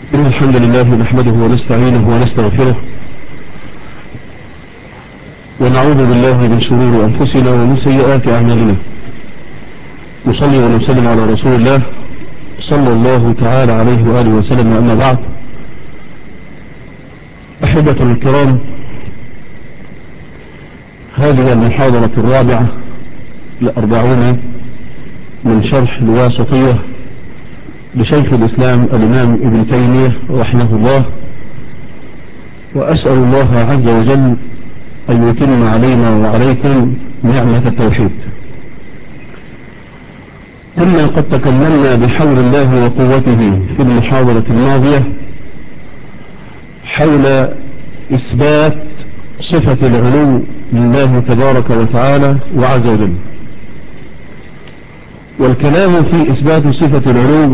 إن الحمد لله نحمده ونستعينه ونستغفره ونعوذ بالله من شرور أنفسنا ومن سيئات أعمالنا. نصلي ونسلم على رسول الله صلى الله تعالى عليه وآله وسلم. أما بعد، أحبة الكرام، هذه المحاضرة الرابعة ل40 من شرح الواسطية لشيخ الإسلام الإمام ابن تيمية رحمه الله، وأسأل الله عز وجل أن يتم علينا وعليكم نعمة التوحيد. كنا قد تكلمنا بحول الله وقوته في المحاضرة الماضية حول إثبات صفة العلو لله تبارك وتعالى وعز وجل، والكلام في إثبات صفة العلو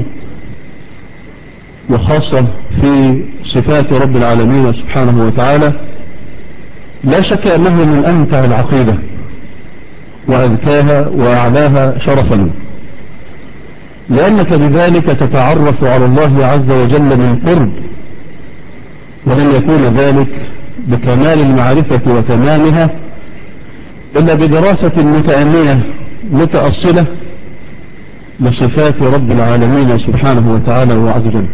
وخاصة في صفات رب العالمين سبحانه وتعالى لا شك أنه من أمتع العقيدة وأذكاها وأعلاها شرفا، لأنك بذلك تتعرف على الله عز وجل من قرب، ولن يكون ذلك بكمال المعرفة وتمامها إلا بدراسة متأنية متأصلة لصفات رب العالمين سبحانه وتعالى وعز وجل.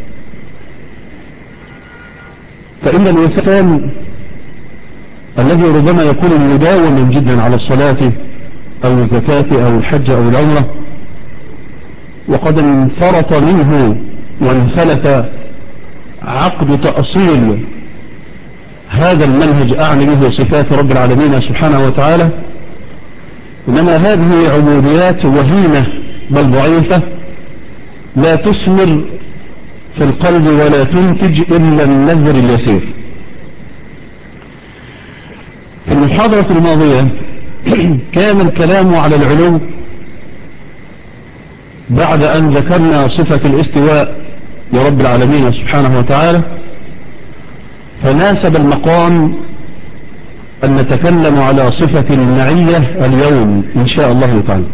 فإن الإنسان الذي ربما يكون مداوما جدا على الصلاة أو الزكاة أو الحج أو العمرة وقد انفرط منه وانفلت عقد تأصيل هذا المنهج، أعني به صفات رب العالمين سبحانه وتعالى، إنما هذه عبوديات وهينة بل ضعيفة لا تثمر في القلب ولا تنتج إلا النذر اليسير. في المحاضرة الماضية كان الكلام على العلو بعد أن ذكرنا صفة الاستواء لرب العالمين سبحانه وتعالى، فناسب المقام أن نتكلم على صفة المعية اليوم إن شاء الله تعالى.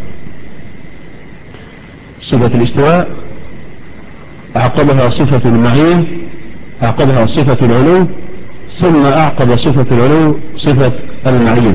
صفة الاستواء أعقبها صفة المعية، أعقبها صفة العلو، ثم أعقب صفة العلو صفة المعية.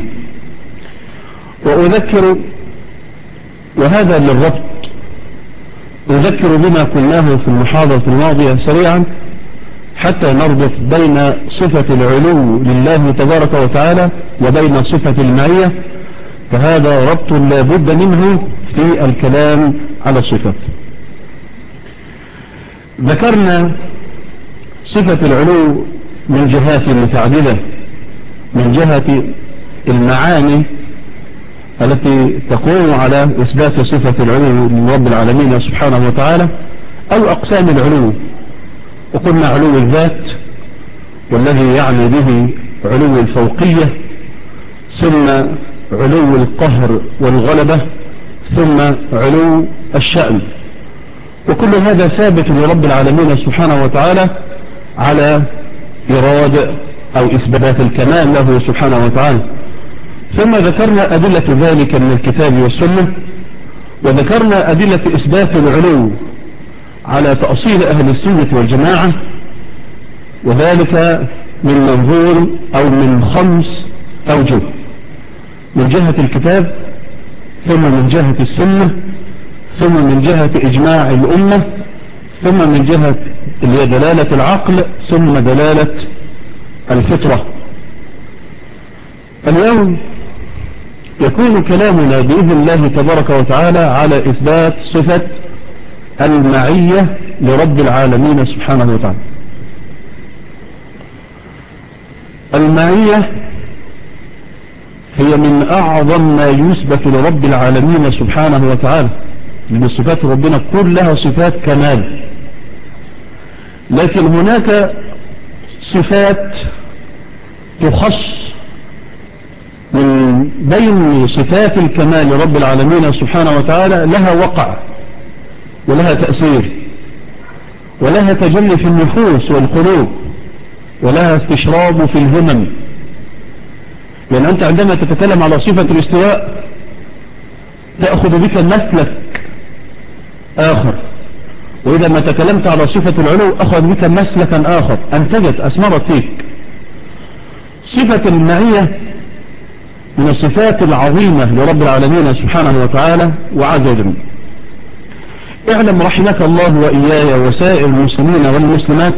وأذكر، وهذا للربط، أذكر بما قلناه في المحاضرة الماضية سريعا حتى نربط بين صفة العلو لله تبارك وتعالى وبين صفة المعية، فهذا ربط لا بد منه في الكلام على الصفات. ذكرنا صفة العلو من جهات متعددة، من جهة المعاني التي تقوم على إثبات صفة العلو لرب العالمين سبحانه وتعالى، أو أقسام العلو. وقلنا علو الذات، والذي يعني به علو الفوقية، ثم علو القهر والغلبة، ثم علو الشأن. وكل هذا ثابت لرب العالمين سبحانه وتعالى على إرادة أو إثبات الكمال له سبحانه وتعالى. ثم ذكرنا أدلة ذلك من الكتاب والسنة، وذكرنا أدلة إثبات العلو على تأصيل أهل السنة والجماعة، وذلك من منظور أو من 5 أوجه: من جهة الكتاب، ثم من جهة السنة، ثم من جهة إجماع الأمة، ثم من جهة دلالة العقل، ثم دلالة الفطرة. اليوم يكون كلامنا بإذن الله تبارك وتعالى على إثبات صفة المعية لرب العالمين سبحانه وتعالى. المعية هي من أعظم ما يثبت لرب العالمين سبحانه وتعالى، لأن صفات ربنا كلها صفات كمال، لكن هناك صفات تخص من بين صفات الكمال لرب العالمين سبحانه وتعالى، لها وقع ولها تأثير ولها تجلي في النفوس والقلوب ولها استشراب في الهمم. لأن أنت عندما تتكلم على صفة الاستواء تأخذ بك مسلك آخر، وإذا ما تكلمت على صفة العلو أخذ بك مسلكا آخر أنتجت أثمرت فيك. صفة المعية من الصفات العظيمة لرب العالمين سبحانه وتعالى وعز وجل. اعلم رحمك الله وإياي وسائر المسلمين والمسلمات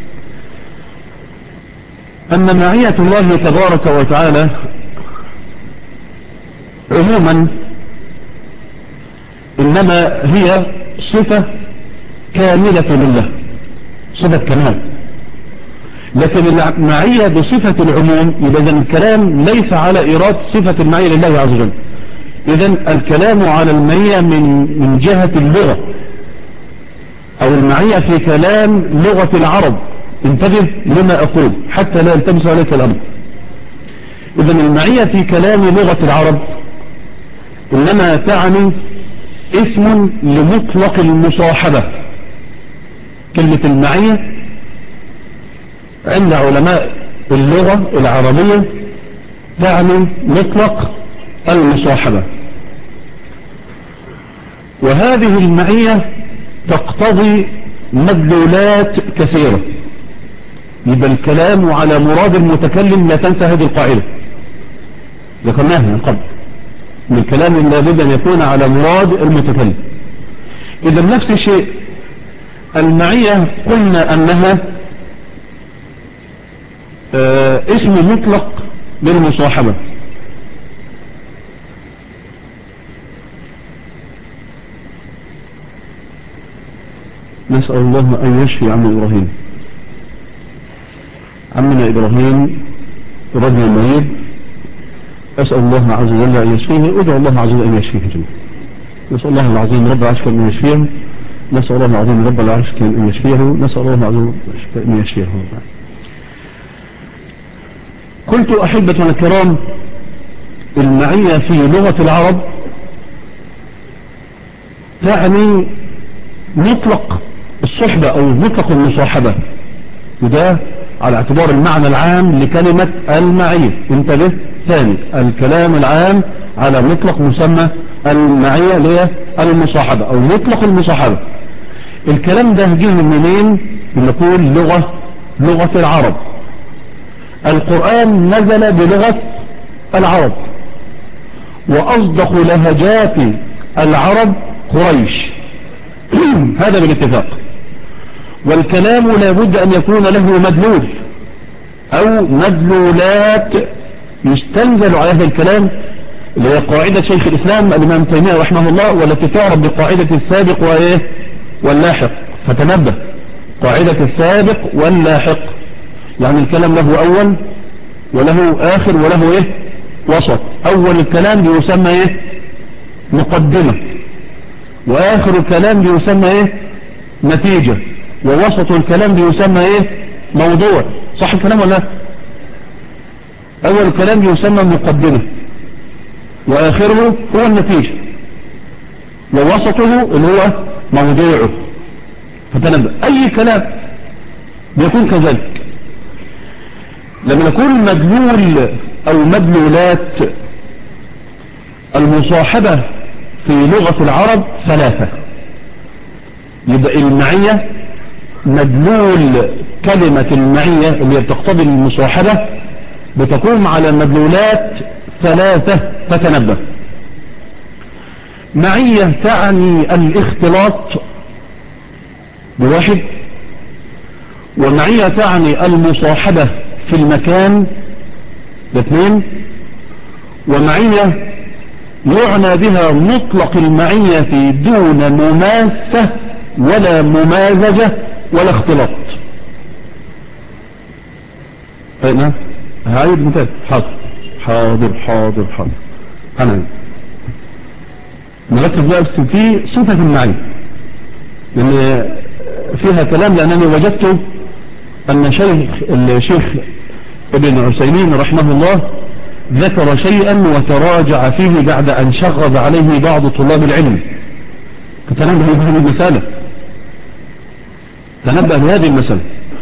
أن معية الله تبارك وتعالى عموما إنما هي صفة كاملة لله، صفة كمال. لكن المعية بصفة العموم، إذا الكلام ليس على إيراد صفة المعية لله عز وجل. إذا الكلام على المعية من جهة اللغة، أو المعية في كلام لغة العرب. انتبه لما أقول حتى لا يلتبس عليك الأمر. إذا المعية في كلام لغة العرب إنما تعني اسم لمطلق المصاحبة. كلمة المعية عند علماء اللغة العربية تعني مطلق المصاحبة، وهذه المعية تقتضي مدلولات كثيرة. يبقى الكلام على مراد المتكلم، لا تنسى هذه القاعدة ذكرناها من قبل، من الكلام لابد أن يكون على مراد المتكلم. إذا نفس الشيء المعية قلنا أنها اسم مطلق للمصاحبة. نسأل الله أن يشفي عم إبراهيم. عمنا إبراهيم رجل مريض، أسأل الله عز وجل أن يشفيه، أدعو الله عز وجل أن يشفيه جميعا. نسأل الله العظيم رب العرش أن يشفيه، نسأل الله العظيم رب العرش أن يشفيه، نسأل الله العظيم أن يشفيه. قلت أحبتنا الكرام، المعية في لغة العرب تعني مطلق الصحبة أو مطلق المصاحبة، وده على اعتبار المعنى العام لكلمة المعية. انتبه ثاني، الكلام العام على مطلق مسمى المعية اللي المصاحبة أو مطلق المصاحبة. الكلام ده جه من منين؟ نقول لغة العرب. القرآن نزل بلغة العرب، وأصدق لهجات العرب قريش هذا بالاتفاق. والكلام لابد أن يكون له مدلول أو مدلولات يستنزل على هذا الكلام، اللي هي قاعدة شيخ الإسلام الإمام تيمية رحمه الله، والتي تعرف بقاعدة السابق واللاحق. فتنبه، قاعدة السابق واللاحق، يعني الكلام له أول وله آخر وله وسط. أول الكلام بيسمى مقدمة، وآخر الكلام بيسمى نتيجة، ووسط الكلام بيسمى موضوع. صح الكلام ولا؟ أول الكلام بيسمى مقدمة، وآخره هو النتيجة، ووسطه اللي هو موضوعه. فتنبه، أي كلام بيكون كذلك. لما نقول مدلول أو مدلولات المصاحبة في لغة العرب ثلاثة. يبقى المعية، مدلول كلمة المعية اللي بتقتضي المصاحبة بتقوم على مدلولات ثلاثة. فتنبه، معية تعني الاختلاط بواحد، ومعية تعني المصاحبة في المكان باثنين، ومعية يعنى بها مطلق المعية دون مماسة ولا ممازجة ولا اختلاط. هنا هاي مثال. حاضر أنا نركز بقى في صفة المعية، لأن فيها كلام، لأنني وجدت أن الشيخ ابن عثيمين رحمه الله ذكر شيئا وتراجع فيه بعد أن شغب عليه بعض طلاب العلم. فتنبه لهذه المسألة، تنبه لهذه المسألة.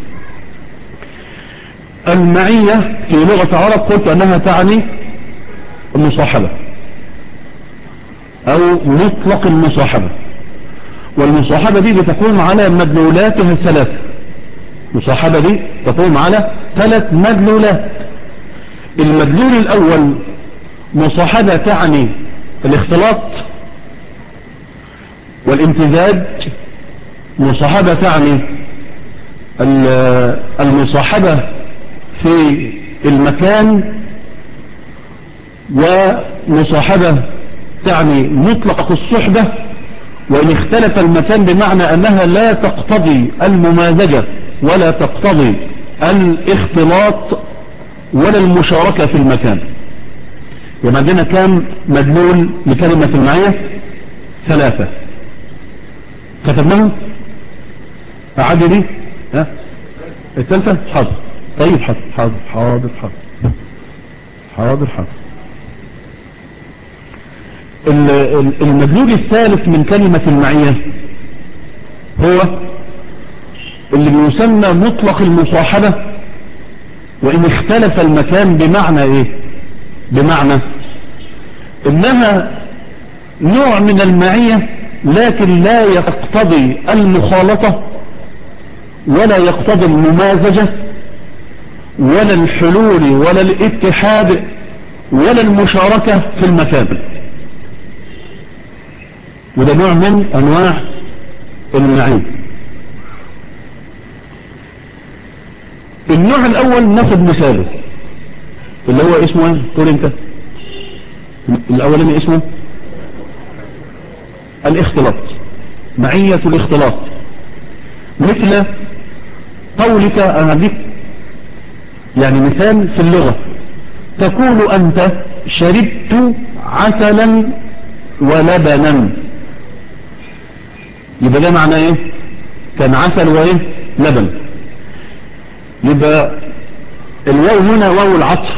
المعية في لغة العرب قلت أنها تعني المصاحبة أو مطلق المصاحبة، والمصاحبة دي بتقوم على مدلولاتها الثلاث. المصاحبة دي تقوم على 3 مدلولات. المدلول الأول مصاحبة تعني الاختلاط والامتزاج، مصاحبة تعني المصاحبة في المكان، ومصاحبة تعني مطلق الصحبة وإن اختلف المكان، بمعنى أنها لا تقتضي الممازجة ولا تقتضي الاختلاط ولا المشاركة في المكان. يبقى عندنا كام مدلول لكلمة المعية؟ 3. كتبناهم؟ أعد دي؟ ها؟ الثالثة؟ حاضر. طيب حاضر. المدلول الثالث من كلمة المعية هو اللي بيسمى مطلق المصاحبة وإن اختلف المكان. بمعنى إيه؟ بمعنى إنها نوع من المعية لكن لا يقتضي المخالطة ولا يقتضي الممازجة ولا الحلول ولا الاتحاد ولا المشاركة في المكان. وده نوع من أنواع المعية. النوع الأول ناخد مثاله اللي هو اسمه ايه؟ قول انت. الأولاني اسمه الاختلاط، معية الاختلاط. مثل قولك، أنا هديك يعني مثال في اللغة، تقول أنت شربت عسلا ولبنا. يبقى ده معنى ايه؟ كان عسل وايه؟ لبن. يبقى الواو هنا واو العطف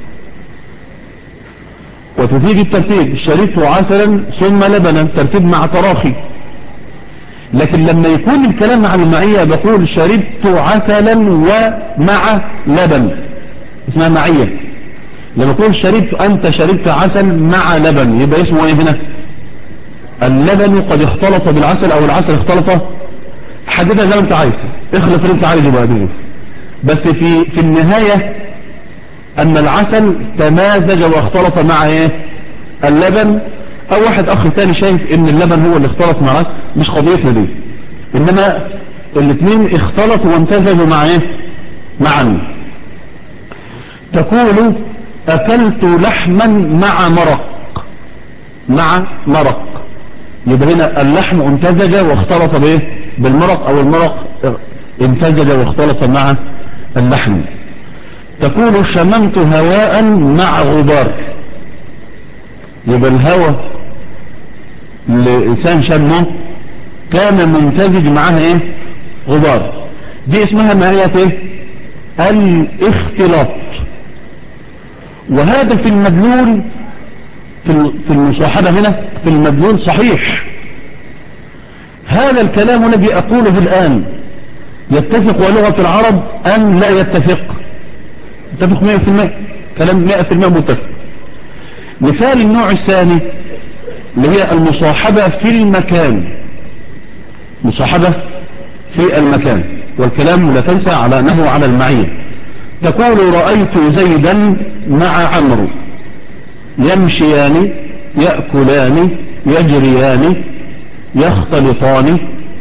وتفيد الترتيب، شربت عسلا ثم لبنا، ترتيب مع تراخي. لكن لما يكون الكلام عن المعية بقول شربت عسلا ومع لبن، اسمها معية. لما يقول أنت شربت عسل مع لبن، يبقى اسمه ايه هنا؟ اللبن قد اختلط بالعسل او العسل اختلط. حددها زي ما انت عايز، اخلط اللي انت عايزه بقى دي. بس في النهاية ان العسل تمازج واختلط مع ايه؟ اللبن. او واحد اخر تاني شايف ان اللبن هو اللي اختلط مع العسل، مش قضيتنا دي، انما الاثنين اختلطوا وامتزجوا مع ايه؟ معا. تقول اكلت لحما مع مرق. يبقى هنا اللحم امتزج واختلط بايه؟ بالمرق، او المرق امتزج واختلط مع اللحم. تقول شممت هواء مع غبار. يبقى الهواء اللي الانسان شمه كان ممتزج معها ايه؟ غبار. دي اسمها معية ايه؟ الاختلاط. وهذا في المدلول في المصاحبة هنا في المدلول صحيح. هذا الكلام الذي أقوله الآن يتفق ولغة العرب أم لا يتفق؟ يتفق 100%، كلام 100% متفق. مثال النوع الثاني اللي هي المصاحبة في المكان، مصاحبة في المكان، والكلام لا تنسى على أنه على المعية. تقول رأيت زيدا مع عمرو يمشيان يأكلان يجريان يختلطان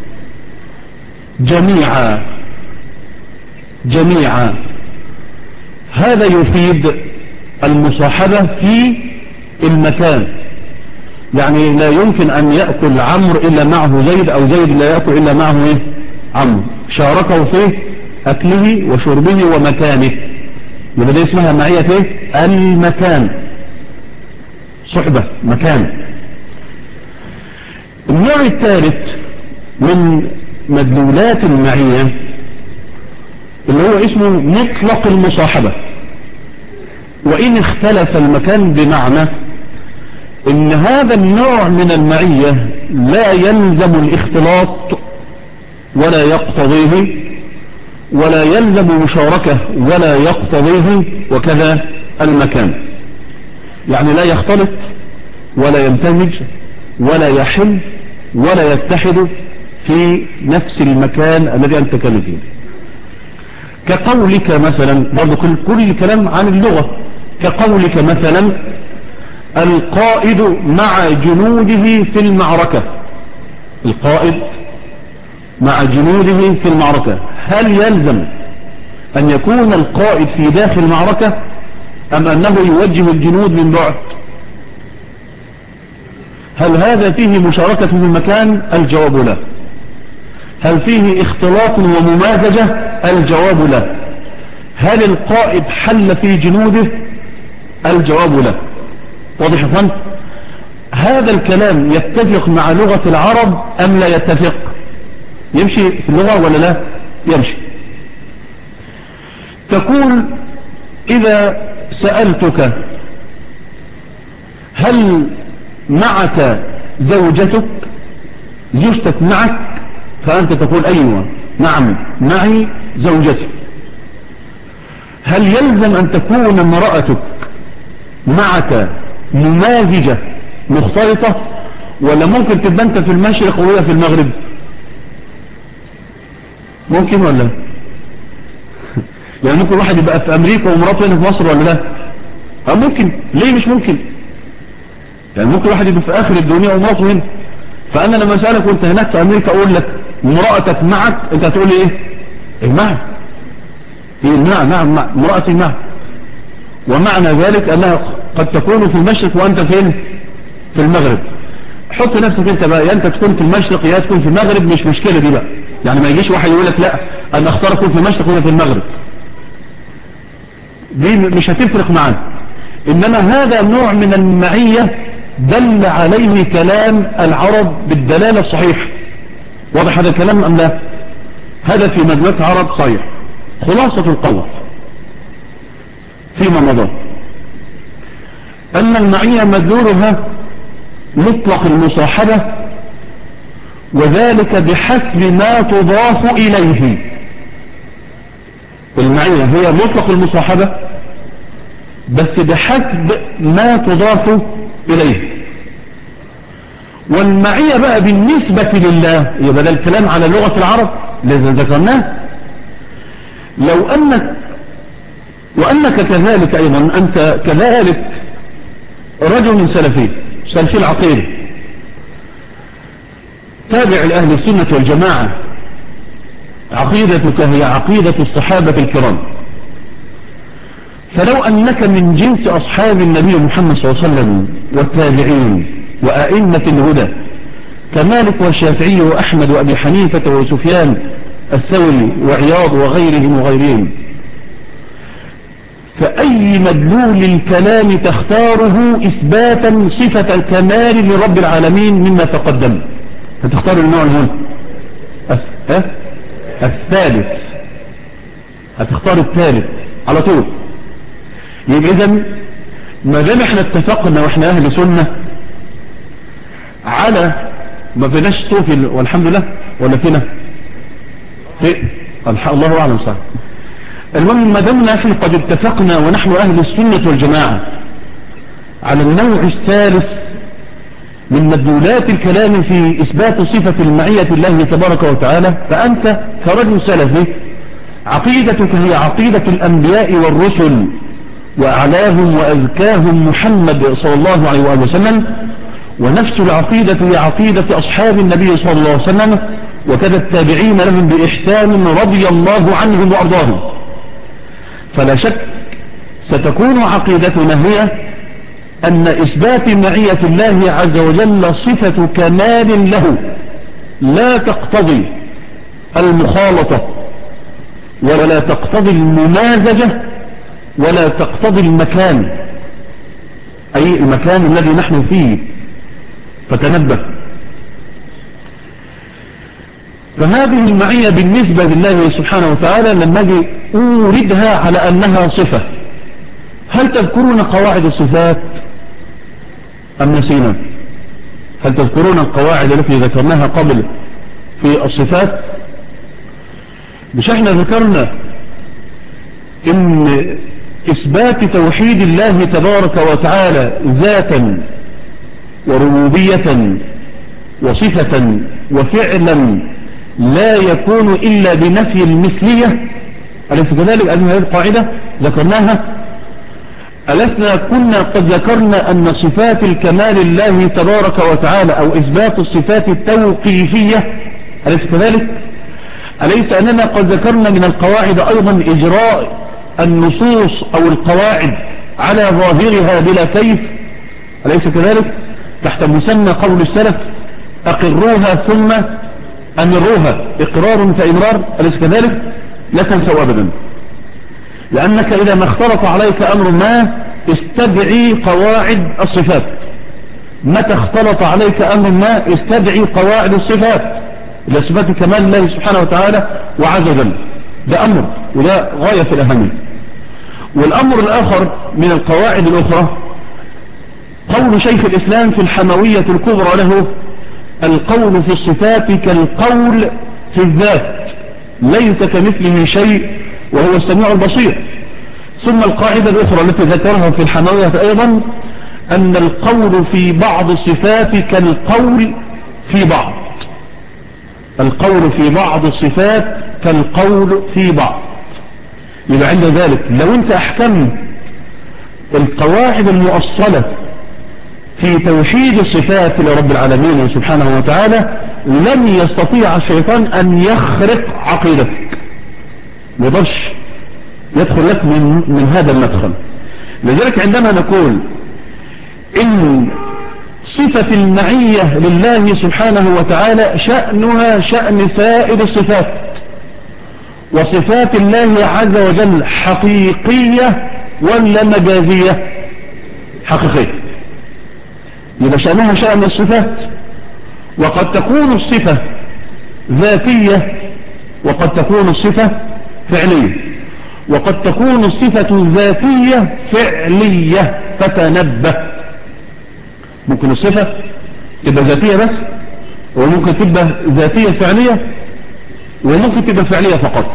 جميعا. هذا يفيد المصاحبة في المكان. يعني لا يمكن أن يأكل عمرو إلا معه زيد، أو زيد لا يأكل إلا معه إيه؟ عمرو. شاركه في أكله وشربه ومكانه. يبقى دي اسمها معية إيه؟ المكان، صحبة مكان. النوع الثالث من مدلولات المعية اللي هو اسمه مطلق المصاحبة، وإن اختلف المكان، بمعنى ان هذا النوع من المعية لا يلزم الاختلاط ولا يقتضيه، ولا يلزم مشاركة ولا يقتضيه، وكذا المكان. يعني لا يختلط ولا يمتزج ولا يحل ولا يتحدوا في نفس المكان الذي أنت كان فيه. كقولك مثلا، برضو كل كلام عن اللغة، كقولك مثلا القائد مع جنوده في المعركة. القائد مع جنوده في المعركة، هل يلزم أن يكون القائد في داخل المعركة أم أنه يوجه الجنود من بعد؟ هل هذا فيه مشاركة في المكان؟ الجواب لا. هل فيه اختلاط وممازجة؟ الجواب لا. هل القائد حل في جنوده؟ الجواب لا. واضح يا فندم؟ هذا الكلام يتفق مع لغة العرب أم لا يتفق؟ يمشي في اللغة ولا لا؟ يمشي. تقول إذا سألتك هل معك زوجتك، زوجتك معك، فأنت تقول أيوة نعم معي زوجتي. هل يلزم أن تكون امرأتك معك ممازجة مختلطة، ولا ممكن تبقى أنت في المشرق وهي في المغرب؟ ممكن ولا يعني ممكن واحد يبقى في أمريكا ومراته هنا في مصر ولا لا؟ ممكن. ليه مش ممكن؟ يعني ممكن واحد يبقى في آخر الدنيا ومراته هنا. فأنا لما أسألك وانت هناك في أمريكا أقول لك مرأتك معك، انت هتقول لي ايه معك؟ نعم مرأتي معك. ومعنى ذلك أنها قد تكون في المشرق وأنت فين؟ في المغرب. حط نفسك انت بقى، يا انت تكون في المشرق يا تكون في المغرب، مش مشكلة دي بقى. يعني ما يجيش واحد يقول لك لا أنا اختار اكون في المشرق وأنا في المغرب، دي مش هتفرق معنا. إنما هذا نوع من المعية دل عليه كلام العرب بالدلالة الصحيحة. واضح هذا الكلام أم لا؟ هذا في مجموعة عرب صحيح. خلاصة القول فيما مضى أن المعية مدلولها مطلق المصاحبة، وذلك بحسب ما تضاف إليه. المعية هي مطلق المصاحبة بس بحسب ما تضاف إليه. والمعية بقى بالنسبة لله يبقى ده الكلام على لغة العرب الذي ذكرناه. لو أنك وأنك كذلك أيضا أنت كذلك رجل سلفي العقيدة تابع لأهل السنة والجماعة، عقيدتك هي عقيدة الصحابة الكرام، فلو أنك من جنس أصحاب النبي محمد صلى الله عليه وسلم والتابعين وأئمة الهدى كمالك والشافعي وأحمد وأبي حنيفة وسفيان الثوري وعياض وغيرهم، فأي مدلول الكلام تختاره إثباتا صفة الكمال لرب العالمين مما تقدم؟ هتختار النوع هنا الثالث، هتختار الثالث على طول. يبقى إذن ما دام احنا اتفقنا واحنا أهل سنة على ما فيناش صوفي والحمد لله، ولا فينا الله أعلم صح. المهم ما دامنا احنا قد اتفقنا ونحن أهل السنة والجماعة على النوع الثالث من مدلولات الكلام في إثبات صفة المعية الله تبارك وتعالى، فأنت كرجل سلفي عقيدتك هي عقيدة الأنبياء والرسل، وأعلاهم وأزكاهم محمد صلى الله عليه وآله وسلم، ونفس العقيدة هي عقيدة أصحاب النبي صلى الله عليه وسلم وكذا التابعين لهم بإحسان رضي الله عنهم وأرضاهم. فلا شك ستكون عقيدتنا هي أن إثبات معية الله عز وجل صفة كمال له لا تقتضي المخالطة ولا تقتضي الممازجة ولا تقتضي المكان، أي المكان الذي نحن فيه، فتنبه. فهذه المعية بالنسبة لله سبحانه وتعالى لما أجي أوردها على أنها صفة، هل تذكرون قواعد الصفات أم نسينا؟ هل تذكرون القواعد التي ذكرناها قبل في الصفات؟ مش احنا ذكرنا ان إثبات توحيد الله تبارك وتعالى ذاتا وربوبية وصفة وفعلا لا يكون إلا بنفي المثلية، أليس كذلك؟ أن هذه القاعدة ذكرناها. ألسنا كنا قد ذكرنا أن صفات الكمال لله تبارك وتعالى أو إثبات الصفات التوقيفية، أليس كذلك؟ أليس أننا قد ذكرنا من القواعد أيضا إجراء النصوص أو القواعد على ظاهرها بلا كيف، أليس كذلك؟ تحت مسمى قول السلف أقروها ثم أمروها، إقرار فإمرار، أليس كذلك؟ لا تنسوا أبدا، لأنك إذا ما اختلط عليك أمر ما استدعي قواعد الصفات، متى اختلط عليك أمر ما استدعي قواعد الصفات لصفات كمال الله سبحانه وتعالى وعز وجل. ده أمر وده غاية في الأهمية. والأمر الآخر من القواعد الأخرى قول شيخ الإسلام في الحموية الكبرى له: القول في الصفات كالقول في الذات، ليس كمثله شيء وهو السميع البصير. ثم القاعدة الأخرى التي ذكرها في الحموية أيضا أن القول في بعض الصفات كالقول في بعض، القول في بعض الصفات كالقول في بعض. يبقى عند ذلك لو انت احكمت القواعد المؤصلة في توحيد الصفات لرب العالمين سبحانه وتعالى لن يستطيع الشيطان أن يخرق عقيدتك، ما يقدرش يدخل لك من هذا المدخل. لذلك عندما نقول إن صفة المعية لله سبحانه وتعالى شأنها شأن سائر الصفات، وصفات الله عز وجل حقيقية ولا مجازية؟ حقيقية. يبقى شأنها شأن الصفات، وقد تكون الصفة ذاتية وقد تكون الصفة فعلية، وقد تكون الصفة ذاتية فعلية. فتنبه، ممكن الصفة تبقى ذاتية بس، وممكن تبقى ذاتية فعلية، وممكن تبقى فعلية فقط،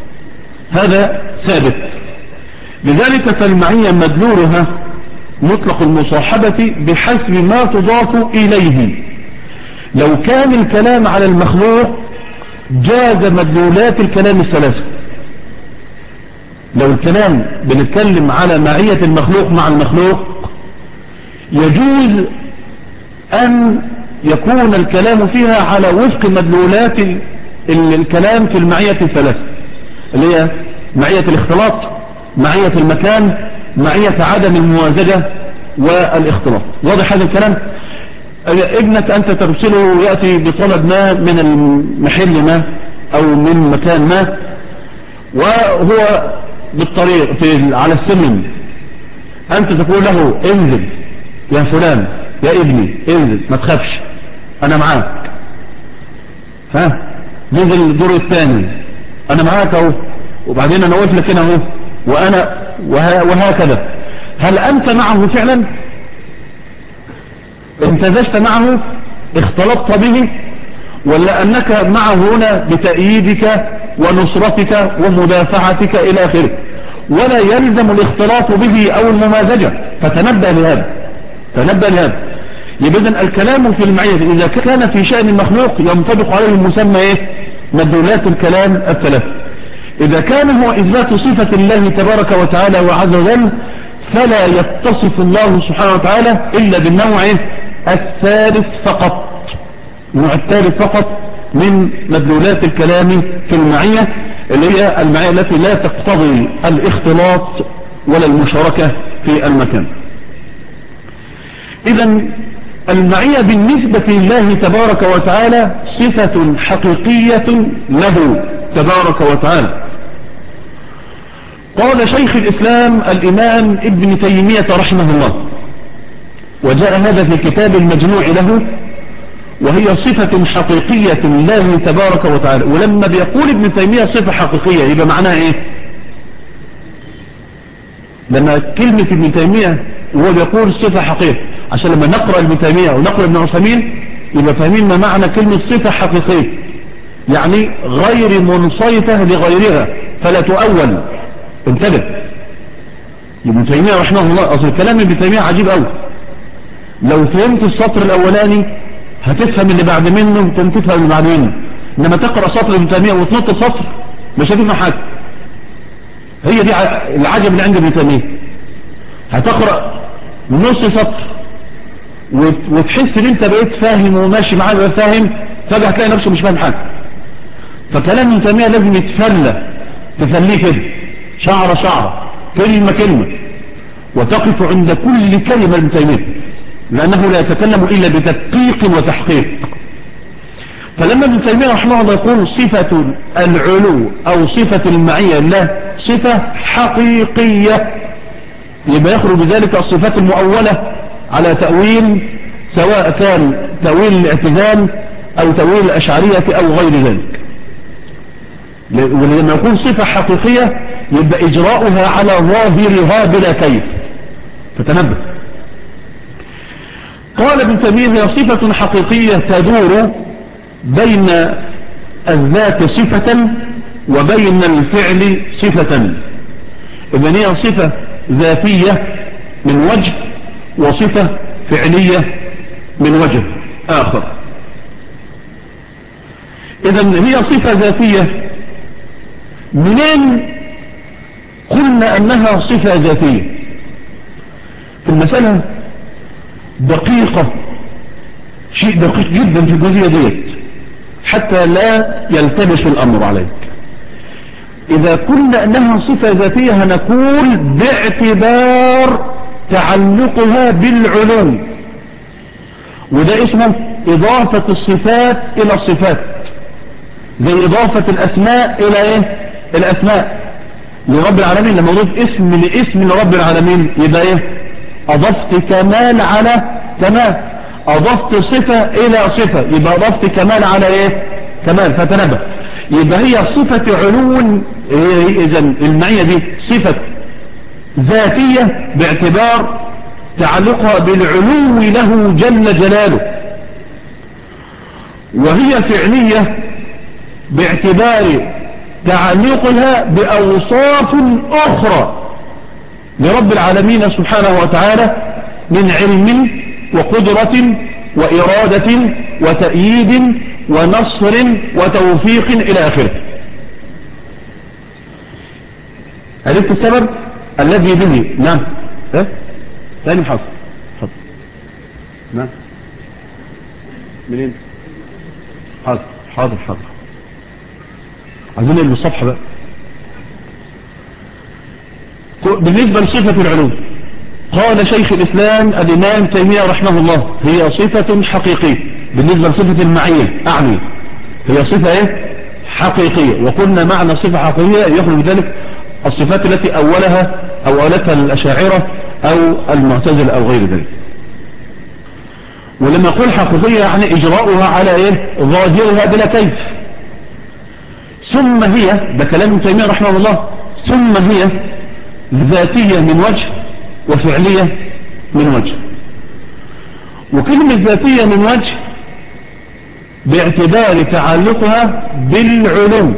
هذا ثابت. لذلك فالمعية مدلولها مطلق المصاحبة بحسب ما تضاف إليه. لو كان الكلام على المخلوق جاز مدلولات الكلام الثلاثة. لو الكلام بنتكلم على معية المخلوق مع المخلوق يجوز أن يكون الكلام فيها على وفق مدلولات الكلام في المعية الثلاثة، اللي هي معية الاختلاط، معية المكان، معية عدم الموازجة والاختلاط. واضح هذا الكلام؟ ابنك أنت ترسله يأتي بطلب ما من المحل ما أو من مكان ما، وهو بالطريق على السلم، أنت تقول له انزل يا فلان يا ابني انزل، ما تخافش أنا معاك، ها نزل الدور الثاني أنا معاك أهو، وبعدين أنا واقف لك هنا أهو وأنا وهكذا. هل أنت معه فعلا؟ امتزجت معه، اختلطت به، ولا أنك معه هنا بتأييدك ونصرتك ومدافعتك إلى آخره؟ ولا يلزم الاختلاط به أو الممازجة. فتنبه لهذا، تنبه لهذا. يبدأ الكلام في المعية إذا كان في شأن المخلوق ينطبق عليه المسمى إيه؟ مدلولات الكلام الثلاث. إذا كان هو إثبات صفة الله تبارك وتعالى وعز وجل فلا يتصف الله سبحانه وتعالى إلا بالنوع الثالث فقط، النوع الثالث فقط من مدلولات الكلام في المعية، اللي هي المعية التي لا تقتضي الاختلاط ولا المشاركة في المكان. إذن المعية بالنسبة لله تبارك وتعالى صفة حقيقية له تبارك وتعالى. قال شيخ الإسلام الإمام ابن تيمية رحمه الله، وجاء هذا في كتاب المجموع له، وهي صفة حقيقية لله تبارك وتعالى. ولما بيقول ابن تيمية صفة حقيقية يبقى معناها ايه؟ لما كلمة ابن تيمية وهو بيقول صفة حقيقية، عشان لما نقرأ ابن تيمية ونقرأ ابن عثيمين يبقى فاهمين ما معنى كلمة صفة حقيقية، يعني غير منصيفة لغيرها فلا تؤول. انتبه، ابن تيمية رحمه الله، أصل الكلام ابن تيمية عجيب أوي. لو فهمت السطر الأولاني هتفهم اللي بعد منه تقوم تفهم اللي بعد منه. انما تقرأ سطر ابن تيمية وتنط سطر مش هتفهم حاجة. هي دي العجب اللي عند ابن تيمية. هتقرأ نص سطر وتحس ان انت بقيت فاهم وماشي معاه بقى فاهم، فجأة هتلاقي نفسه مش فاهم حاجة. فكلام ابن تيمية لازم يتفلى، تفليه كده شعرة شعرة، كلمة كلمة، وتقف عند كل كلمة ابن تيمية، لأنه لا يتكلم إلا بتدقيق وتحقيق. فلما ابن تيمية رحمه الله يقول صفة العلو أو صفة المعية له صفة حقيقية، يبقى يخرج بذلك الصفات المؤولة على تأويل، سواء كان تأويل الاعتزال أو تأويل الأشعرية أو غير ذلك. ولما يكون صفة حقيقية يبقى إجراؤها على ظاهرها بلا كيف. فتنبه. قال ابن تيمية هي صفة حقيقية تدور بين الذات صفة وبين الفعل صفة. إذن هي صفة ذاتية من وجه وصفة فعلية من وجه آخر. إذن هي صفة ذاتية. منين قلنا أنها صفة ذاتية؟ في المسألة دقيقة، شيء دقيق جدا في الجزئية ديت حتى لا يلتبس الأمر عليك. إذا قلنا أنها صفة ذاتية هنقول باعتبار تعلقها بالعلو، وده اسمه إضافة الصفات إلى الصفات، زي إضافة الأسماء إلى إيه؟ الأسماء لرب العالمين. لما أضيف اسم لاسم لرب العالمين يبقى إيه؟ أضفت كمال على كمال، أضفت صفة إلى صفة يبقى أضفت كمال على إيه؟ كمال. فتنبه. يبقى هي صفة علو. إذن المعية دي صفة ذاتية باعتبار تعلقها بالعلو له جل جلاله، وهي فعلية باعتبار تعلقها بأوصاف أخرى لرب العالمين سبحانه وتعالى من علم وقدرة وإرادة وتأييد ونصر وتوفيق إلى آخره. عرفت السبب الذي به؟ نعم. ثاني حظ. نعم. منين؟ حاضر. عايزين نقل الصفحة بقى. بالنسبة لصفة العلو قال شيخ الإسلام الإمام تيمية رحمه الله هي صفة حقيقية. بالنسبة لصفة المعية أعني هي صفة إيه؟ حقيقية. وقلنا معنى صفة حقيقية يخرج بذلك الصفات التي أولتها الأشاعرة أو المعتزلة أو غير ذلك. ولما يقول حقيقية يعني إجراؤها على إيه؟ ظاهرها بلا كيف. ثم هي، ده كلام تيمية رحمه الله، ثم هي ذاتية من وجه وفعلية من وجه. وكلمة ذاتية من وجه باعتبار تعلقها بالعلو،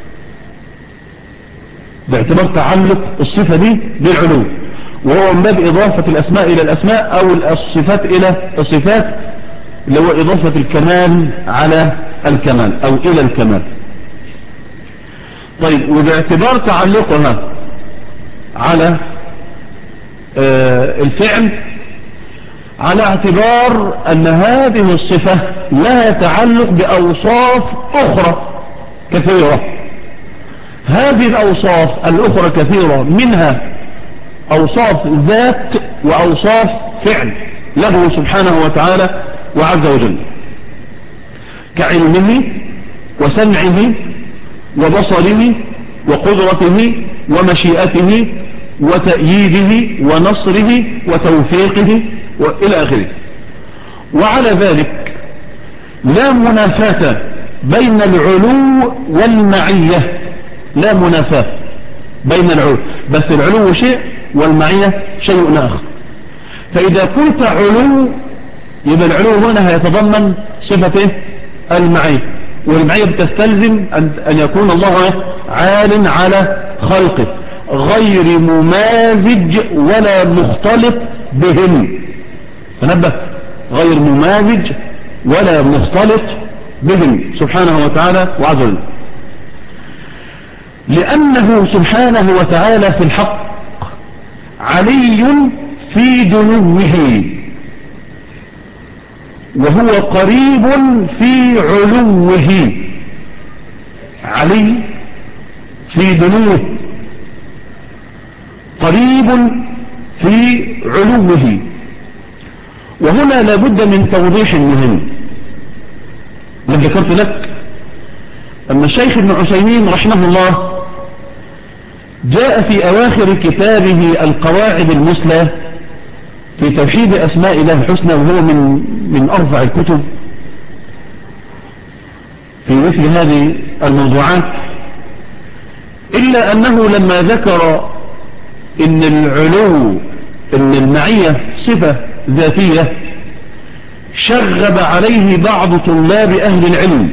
باعتبار تعلق الصفة دي بالعلو، وهو من باب إضافة الأسماء إلى الأسماء أو الصفات إلى الصفات، اللي هو إضافة الكمال على الكمال أو إلى الكمال. طيب، وباعتبار تعلقها على الفعل على اعتبار أن هذه الصفة لها تعلق بأوصاف أخرى كثيرة. هذه الأوصاف الأخرى كثيرة، منها أوصاف ذات وأوصاف فعل له سبحانه وتعالى وعز وجل، كعلمه وسمعه وبصره وقدرته ومشيئته وتأييده ونصره وتوفيقه وإلى آخره. وعلى ذلك لا منافاة بين العلو والمعية، لا منافاة بين العلو، بس العلو شيء والمعية شيء آخر. فإذا قلت علو يبقى العلو هنا هيتضمن صفة المعية، والمعية بتستلزم أن يكون الله عال على خلقه غير ممازج ولا مختلط بهم. تنبه، غير ممازج ولا مختلط بهم سبحانه وتعالى وعز وجل، لأنه سبحانه وتعالى في الحق علي في دنوه، وهو قريب في علوه. علي في دنوه، قريب في علوه. وهنا لابد من توضيح مهم. من ذكرت لك أن الشيخ ابن عثيمين رحمه الله جاء في أواخر كتابه القواعد المثلى في توحيد أسماء الله الحسنى، وهو من أرفع الكتب في مثل هذه الموضوعات، إلا أنه لما ذكر إن العلو، إن المعية صفة ذاتية، شغب عليه بعض طلاب أهل العلم،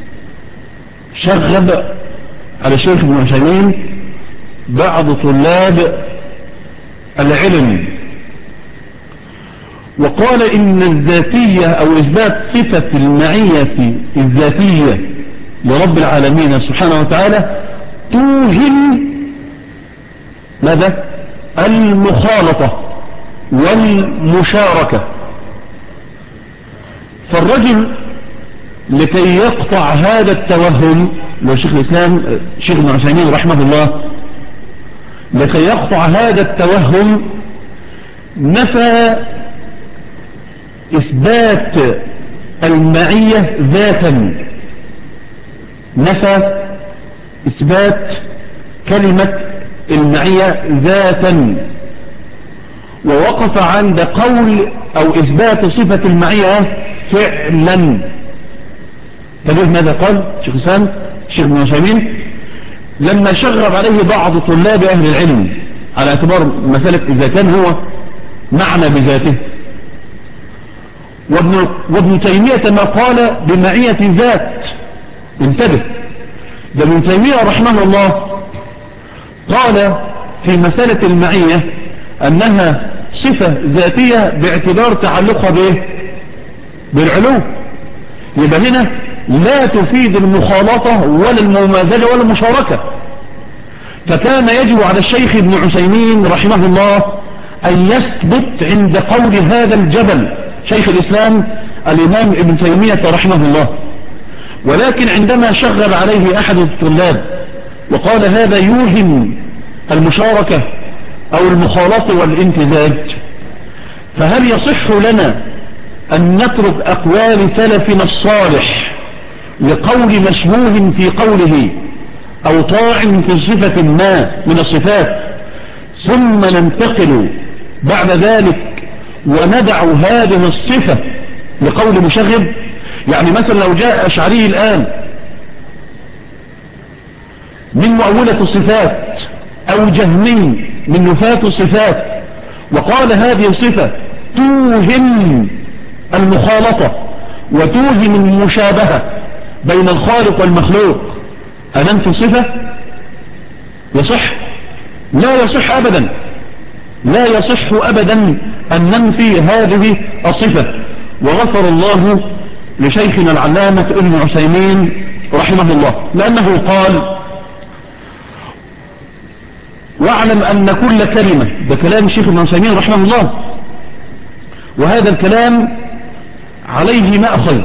شغب على الشيخ ابن عثيمين بعض طلاب العلم، وقال إن الذاتية أو إثبات صفة المعية الذاتية لرب العالمين سبحانه وتعالى توهم ماذا؟ المخالطة والمشاركة. فالرجل لكي يقطع هذا التوهم، لو شيخ الإسلام شيخ ابن عثيمين رحمه الله لكي يقطع هذا التوهم نفى إثبات المعية ذاتا، نفى إثبات كلمة المعية ذاتا، ووقف عند قول أو إثبات صفة المعية فعلا. تبيه ماذا قال شيخ الإسلام شيخ ابن عثيمين لما شغب عليه بعض طلاب أهل العلم على اعتبار مسألة إذا كان هو معنى بذاته، وابن تيمية ما قال بمعية ذات. انتبه، ده ابن تيمية رحمه الله قال في مسألة المعية أنها صفة ذاتية باعتبار تعلقها به بالعلو، يبقى هنا لا تفيد المخالطة ولا المماثلة ولا المشاركة. فكان يجب على الشيخ ابن عثيمين رحمه الله أن يثبت عند قول هذا الجبل شيخ الإسلام الإمام ابن تيمية رحمه الله. ولكن عندما شغب عليه أحد الطلاب وقال هذا يوهم المشاركة أو المخالطة والامتزاج، فهل يصح لنا أن نترك أقوال سلفنا الصالح لقول مشبوه في قوله أو طاعن في صفة ما من الصفات، ثم ننتقل بعد ذلك وندع هذه الصفة لقول مشغب؟ يعني مثلا لو جاء أشعري الآن من مؤولة الصفات أو جهمي من نفاة الصفات وقال هذه الصفة توهم المخالطة وتوهم المشابهة بين الخالق والمخلوق، أننت صفة؟ يصح؟ لا يصح أبدا، لا يصح أبدا أن ننفي هذه الصفة. وغفر الله لشيخنا العلامة ابن عثيمين رحمه الله، لأنه قال واعلم أن كل كلمة، ده كلام الشيخ ابن عثيمين رحمه الله، وهذا الكلام عليه مأخذ،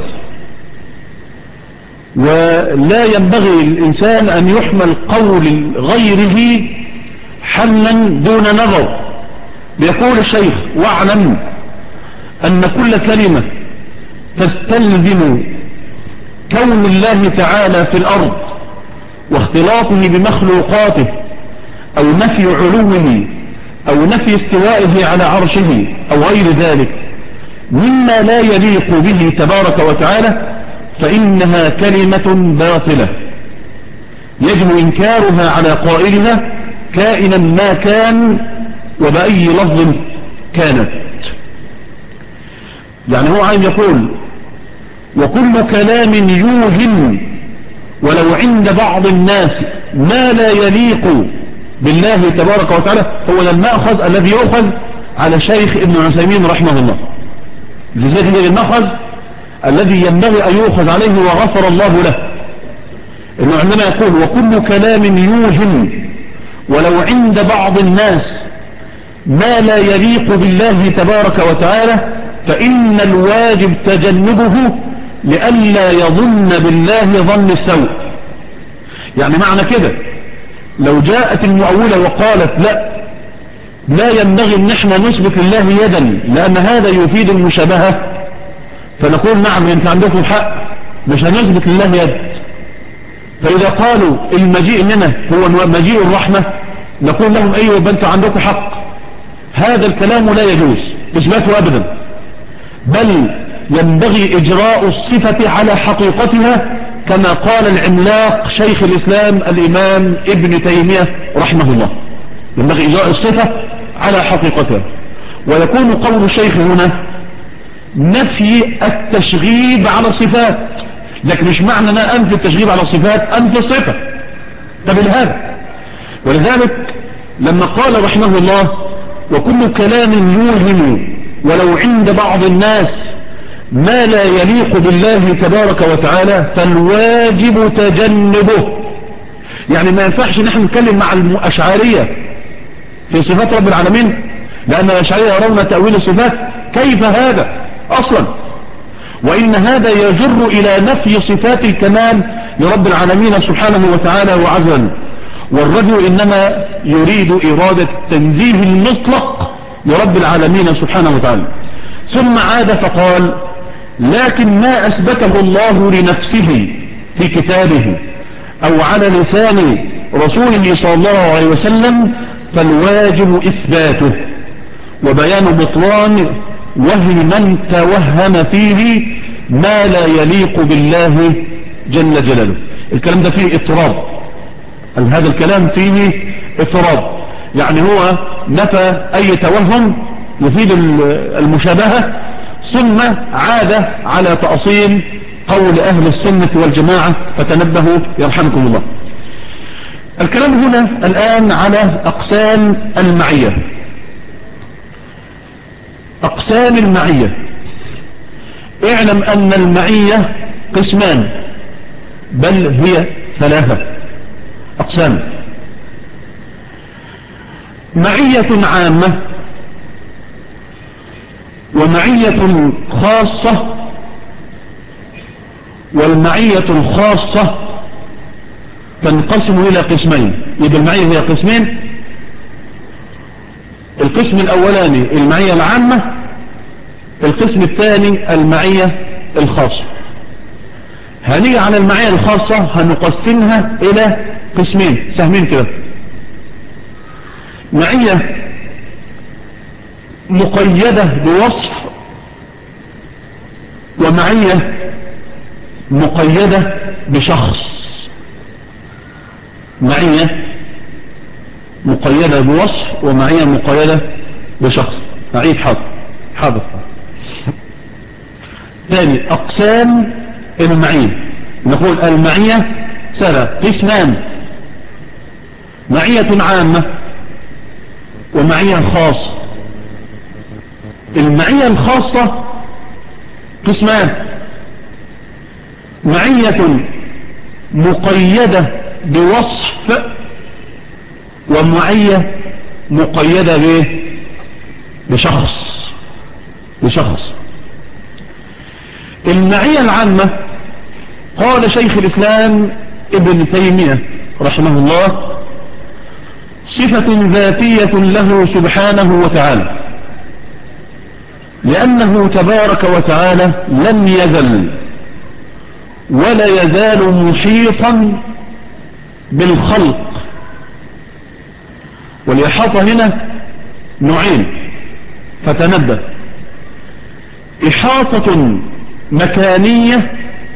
ولا ينبغي الإنسان أن يحمل قول غيره حملا دون نظر. بيقول الشيخ واعلم أن كل كلمة تستلزم كون الله تعالى في الأرض واختلاطه بمخلوقاته أو نفي علوه أو نفي استوائه على عرشه أو غير ذلك مما لا يليق به تبارك وتعالى، فإنها كلمة باطلة يجب إنكارها على قائلها كائنا ما كان وبأي لفظ كانت. يعني هو عايز يقول وكل كلام يوهم ولو عند بعض الناس ما لا يليق بالله تبارك وتعالى هو المأخذ الذي يؤخذ على شيخ ابن عثيمين رحمه الله. لذلك المأخذ الذي ينبغي أن يؤخذ عليه وغفر الله له، إنه عندما يقول وكل كلام يوهم ولو عند بعض الناس ما لا يليق بالله تبارك وتعالى فإن الواجب تجنبه لئلا يظن بالله ظن السوء. يعني معنى كده لو جاءت المؤولة وقالت لا ينبغي ان احنا نثبت لله يدا لأن هذا يفيد المشابهة، فنقول نعم انت عندكم حق مش هنثبت لله يد. فإذا قالوا المجيء لنا هو مجيء الرحمة نقول لهم أيوة بنتوا عندكم حق، هذا الكلام لا يجوز إثباته أبدا، بل ينبغي إجراء الصفة على حقيقتها كما قال العملاق شيخ الإسلام الإمام ابن تيمية رحمه الله، ينبغي إجراء الصفة على حقيقتها. ويكون قول الشيخ هنا نفي التشغيب على الصفات، لكن مش معنى أنا أنفي التشغيب على الصفات أنفي الصفة، طب هذا. ولذلك لما قال رحمه الله وكل كلام يوهم ولو عند بعض الناس ما لا يليق بالله تبارك وتعالى فالواجب تجنبه. يعني ما ينفعش نحن نتكلم مع الأشعرية في صفات رب العالمين، لأن الأشعرية يرون تأويل الصفات، كيف هذا أصلا؟ وإن هذا يجر إلى نفي صفات الكمال لرب العالمين سبحانه وتعالى وعزا. والرجل إنما يريد إرادة التنزيه المطلق لرب العالمين سبحانه وتعالى. ثم عاد فقال لكن ما أثبته الله لنفسه في كتابه أو على لسان رسوله صلى الله عليه وسلم فالواجب إثباته وبيان بطلان وهم من توهم فيه ما لا يليق بالله جل جلاله. الكلام ده فيه اضطراب، هذا الكلام فيه اضطراب، يعني هو نفى أي توهم يفيد المشابهة ثم عاد على تأصيل قول أهل السنة والجماعة، فتنبهوا يرحمكم الله. الكلام هنا الآن على أقسام المعية. أقسام المعية، اعلم أن المعية قسمان بل هي 3 أقسام. معية عامة ومعية خاصة، والمعية الخاصة تنقسم إلى قسمين. يبقى المعية هي قسمين، القسم الأولاني المعية العامة، القسم الثاني المعية الخاصة. هنيجي على المعية الخاصة هنقسمها إلى قسمين سهمين كده، معية مقيدة بوصف ومعية مقيدة بشخص. معية مقيدة بوصف ومعية مقيدة بشخص. نعيد حاضر. ثاني أقسام المعية، نقول المعية 3 قسمان، معية عامة ومعية خاصة. المعية الخاصة قسمان، معية مقيدة بوصف ومعية مقيدة بشخص. المعية العامة قال شيخ الإسلام ابن تيمية رحمه الله صفة ذاتية له سبحانه وتعالى، لأنه تبارك وتعالى لم يزل ولا يزال محيطا بالخلق. والإحاطة هنا نوعين فتنبه، إحاطة مكانية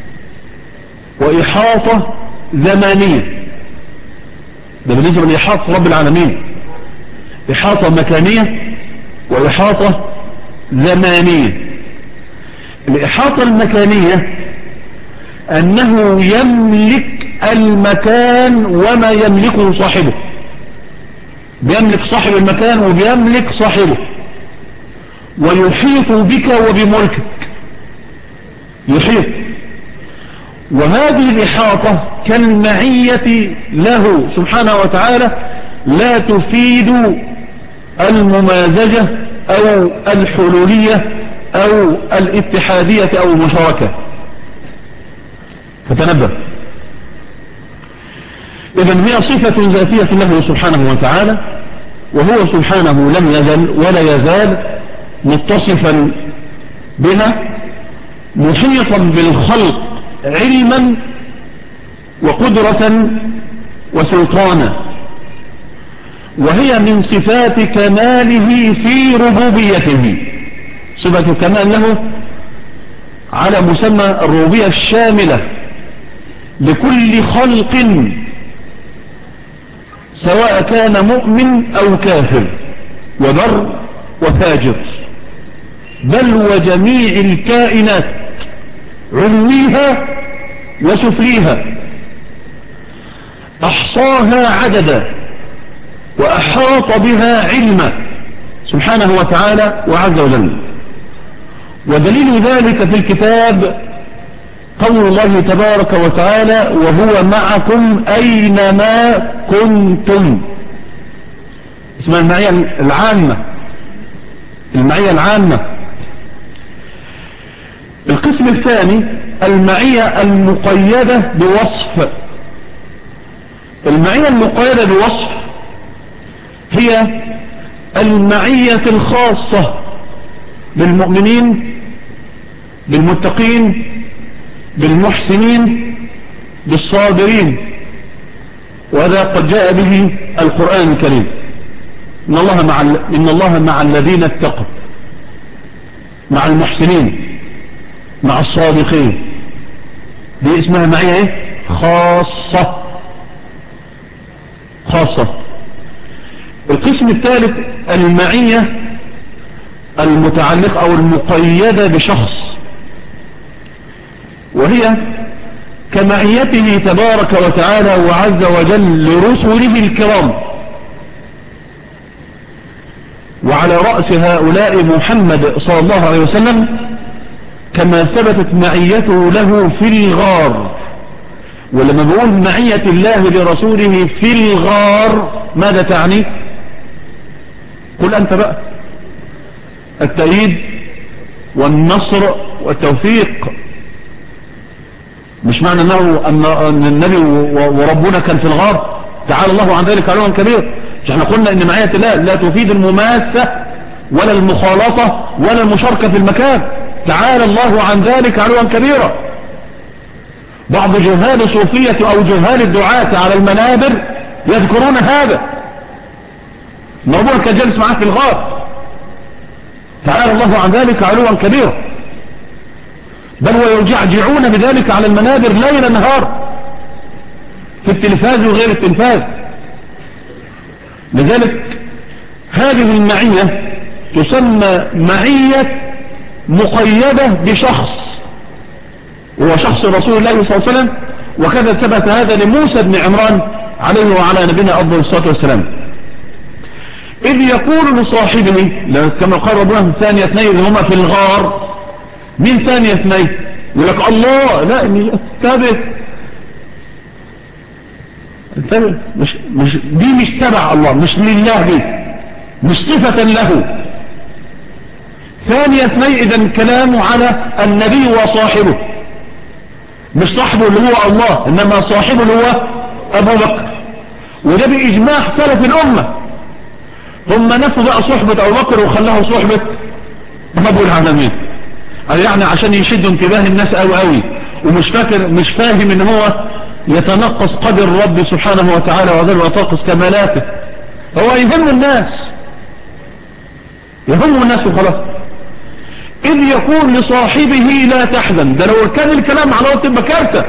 وإحاطة زمانية. ده بالنسبة لإحاطة رب العالمين، إحاطة مكانية وإحاطة زمانية. الإحاطة المكانية أنه يملك المكان وما يملكه صاحبه، بيملك صاحب المكان وبيملك صاحبه، ويحيط بك وبملكك. يحيط. وهذه الإحاطة كالمعية له سبحانه وتعالى لا تفيد الممازجة أو الحلولية أو الاتحادية أو المشاركة. فتنبه. إذن هي صفة ذاتية له سبحانه وتعالى، وهو سبحانه لم يزل ولا يزال متصفا بها، محيطا بالخلق علما وقدرة وسلطانا، وهي من صفات كماله في ربوبيته، صفة كمال له على مسمى الربوبية الشاملة لكل خلق، سواء كان مؤمن أو كافر وبر وفاجر، بل وجميع الكائنات علويها وسفليها، أحصاها عددا وأحاط بها علما سبحانه وتعالى وعز وجل. ودليل ذلك في الكتاب قول الله تبارك وتعالى: وهو معكم أينما كنتم. اسمها المعية العامة، المعية العامة. القسم الثاني المعية المقيدة بوصف. المعية المقيدة بوصف هي المعية الخاصة بالمؤمنين، بالمتقين، بالمحسنين، بالصابرين، وهذا قد جاء به القرآن الكريم: إن الله مع الذين اتقوا، مع المحسنين، مع الصادقين. دي اسمها معية ايه؟ خاصة. خاصة. القسم الثالث المعية المتعلقة أو المقيدة بشخص، وهي كمعيته تبارك وتعالى وعز وجل لرسله الكرام، وعلى رأس هؤلاء محمد صلى الله عليه وسلم، كما ثبتت معيته له في الغار. ولما بقول معية الله لرسوله في الغار ماذا تعني؟ قل أنت بقى. التأييد والنصر والتوفيق. مش معنى أن النبي وربنا كان في الغار، تعالى الله عن ذلك علوا كبير. احنا قلنا ان معية الله لا تفيد المماسة ولا المخالطة ولا المشاركة في المكان، تعالى الله عن ذلك علوا كبيرا. بعض جهال الصوفية او جهال الدعاة على المنابر يذكرون هذا، ان ربنا كان جالس معاه في الغار، تعالى الله عن ذلك علوا كبيرا، بل ويجعجعون بذلك على المنابر ليل نهار في التلفاز وغير التلفاز. لذلك هذه المعية تسمى معية مقيدة بشخص، وهو شخص رسول الله صلى الله عليه وسلم. وكذا ثبت هذا لموسى بن عمران عليه وعلى نبينا أفضل الصلاة والسلام، إذ يقول لصاحبه كما قال ربنا في ثانية اثنين هما في الغار. من ثانية اثنين؟ يقول لك الله، لا انتبه، مش دي مش تبع الله، مش لله، دي مش صفة له. ثانية اثنين إذن كلامه على النبي وصاحبه، مش صاحبه اللي هو الله، إنما صاحبه اللي هو أبو بكر. وده بإجماع سلف الأمة، هم نفوا بقى صحبة أبو بكر وخلاه صحبة رب العالمين، يعني عشان يشدوا انتباه الناس قوي مش فاهم ان هو يتنقص قدر الرب سبحانه وتعالى ويتنقص كمالاته. هو يهم الناس وخلاص. إذ يقول لصاحبه لا تحزن، ده لو كان الكلام على وقت تبقى كارثة.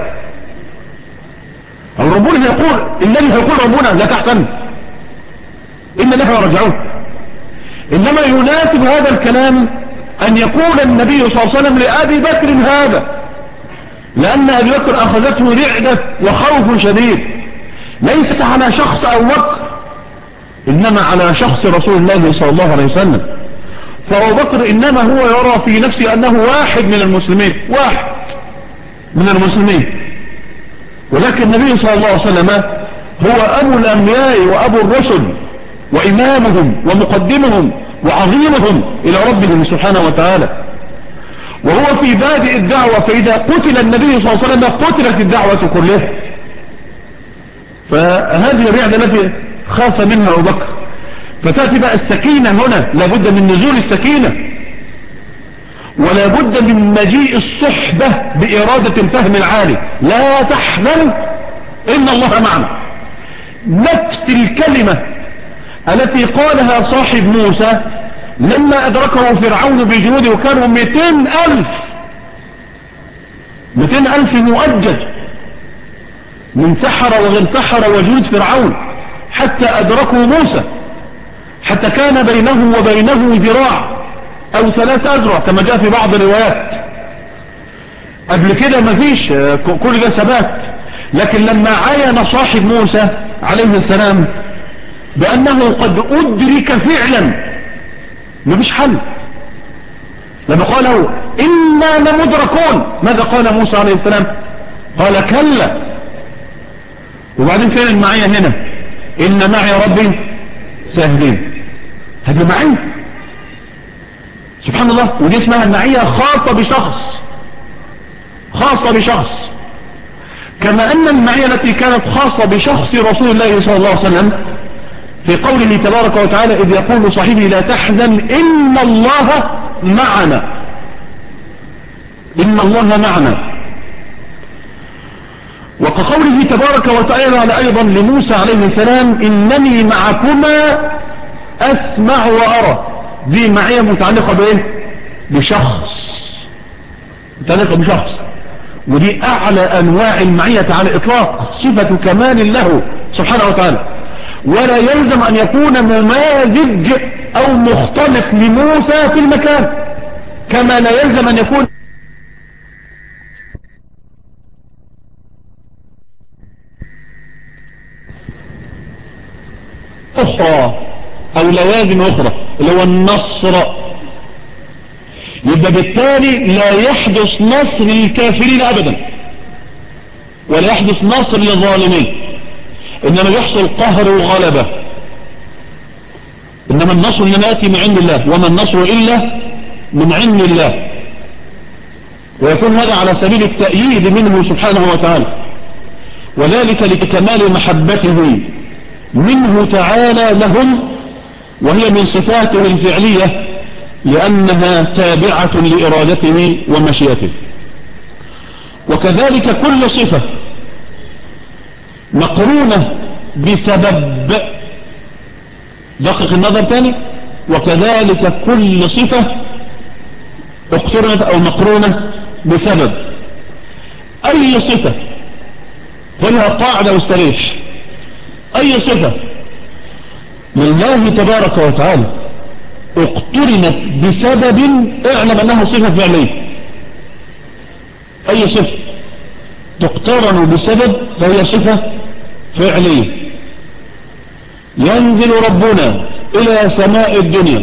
أو ربنا يقول، الذي هيقول ربنا لا تحزن إن الله رجعون. إنما يناسب هذا الكلام أن يقول النبي صلى الله عليه وسلم لأبي بكر هذا، لأن أبي بكر أخذته رعدة وخوف شديد، ليس على شخص أبو بكر إنما على شخص رسول الله صلى الله عليه وسلم. فأبو بكر إنما هو يرى في نفسه أنه واحد من المسلمين، واحد من المسلمين، ولكن النبي صلى الله عليه وسلم هو أبو الأنبياء وأبو الرسل وإمامهم ومقدمهم وعظيمهم إلى ربهم سبحانه وتعالى، وهو في بادئ الدعوة، فإذا قتل النبي صلى الله عليه وسلم قتلت الدعوة كلها. فهذه الرعدة التي خاف منها أبو بكر. فتأتي بقى السكينة هنا، لابد من نزول السكينة، ولا بد من مجيء الصحبة بإرادة الفهم العالي. لا تحزن إن الله معنا، نفس الكلمة التي قالها صاحب موسى لما أدركه فرعون بجنوده، وكانوا 200,000 مؤجج من سحر وغير سحر وجنود فرعون، حتى أدركوا موسى، حتى كان بينه وبينه ذراع أو 3 أذرع كما جاء في بعض الروايات. قبل كده مفيش كل ده ثبات. لكن لما عاين صاحب موسى عليه السلام بأنه قد أدرك فعلا، مفيش حل. لما قالوا إنا لمدركون، ماذا قال موسى عليه السلام؟ قال كلا. وبعدين فين المعية هنا؟ إن معي ربي سهلين. هذه معية سبحان الله. ودي اسمها المعية خاصة بشخص، كما أن المعية التي كانت خاصة بشخص رسول الله صلى الله عليه وسلم في قوله تبارك وتعالى إذ يقول صاحبه لا تحزن إن الله معنا، إن الله معنا. وكقوله تبارك وتعالى أيضا لموسى عليه السلام إنني معكما أسمع وأرى. دي معية متعلقة بإيه؟ بشخص، متعلقة بشخص، ودي أعلى أنواع المعية على الإطلاق، صفة كمال له سبحانه وتعالى. ولا يلزم أن يكون ممازج أو مختلط لموسى في المكان، كما لا يلزم أن يكون أخرى أو لوازم أخرى اللي هو النصر. يبقى بالتالي لا يحدث نصر للكافرين أبدا، ولا يحدث نصر للظالمين، إنما يحصل قهر وغلبة. إنما النصر إنما يأتي من عند الله، وما النصر إلا من عند الله، ويكون هذا على سبيل التأييد منه سبحانه وتعالى، وذلك لكمال محبته منه تعالى لهم، وهي من صفاته الفعلية لأنها تابعة لإرادته ومشيئته. وكذلك كل صفة مقرونة بسبب، دقق النظر تاني، وكذلك كل صفة اقترنت أو مقرونة بسبب. أي صفة خلها قاعدة واستريح، أي صفة لله تبارك وتعالى اقترنت بسبب اعلم أنها صفة فعلية. أي صفة تقترن بسبب فهي صفة فعلية. ينزل ربنا إلى سماء الدنيا،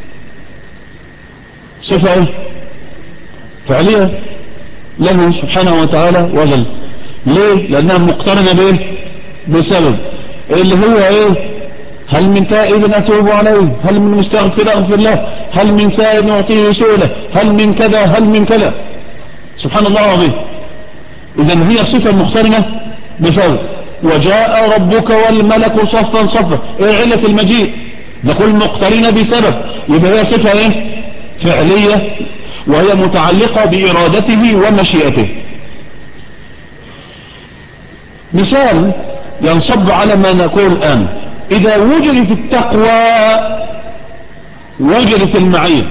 صفة فعلية له سبحانه وتعالى وجل. ليه؟ لأنها مقترنة بإيه؟ بسبب، اللي هو إيه؟ هل من تائب أتوب عليه، هل من مستغفر أغفر له، هل من سائل نعطيه سؤله، هل من كذا، هل من كذا. سبحان الله العظيم. إذن هي صفة مقترنة بسبب. وجاء ربك والملك صفا صفا، ايه علة المجيء؟ نقول مقترنة بسبب، يبقى هي صفة ايه؟ فعلية، وهي متعلقة بإرادته ومشيئته. مثال ينصب على ما نقول الآن، إذا وجدت التقوى وجدت المعية.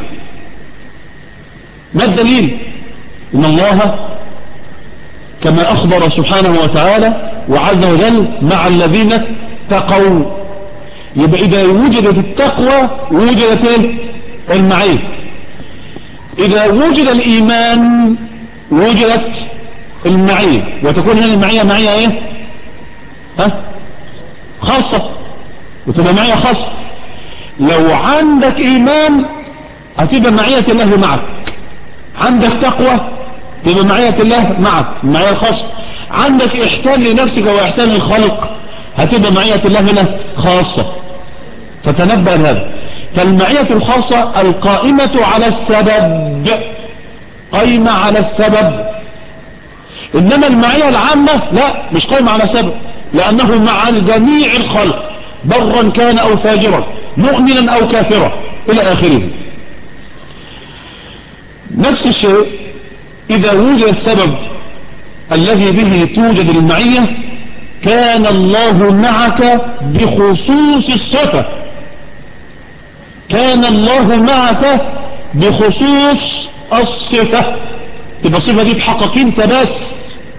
ما الدليل؟ إن الله كما أخبر سبحانه وتعالى وعز وجل مع الذين اتقوا. يبقى إذا وجدت التقوى وجدت المعية. إذا وجد الإيمان وجدت المعية، وتكون هنا المعية معية ايه؟ خاصة، وتبقى معية خاصة. لو عندك إيمان هتبقى معية الله معك، عندك تقوى تبقى معية الله معك معية خاصة. عندك إحسان لنفسك وإحسان للخلق، هتبقى معية الله هنا خاصة. فتنبه لهذا. فالمعية الخاصة القائمة على السبب، قائمة على السبب. إنما المعية العامة لا، مش قائمة على سبب، لأنه مع جميع الخلق برا كان أو فاجرا، مؤمنا أو كافرا إلى آخره. نفس الشيء إذا وجد السبب الذي به توجد المعية، كان الله معك بخصوص الصفة، كان الله معك بخصوص الصفة. تبقى الصفة دي بحقك انت بس،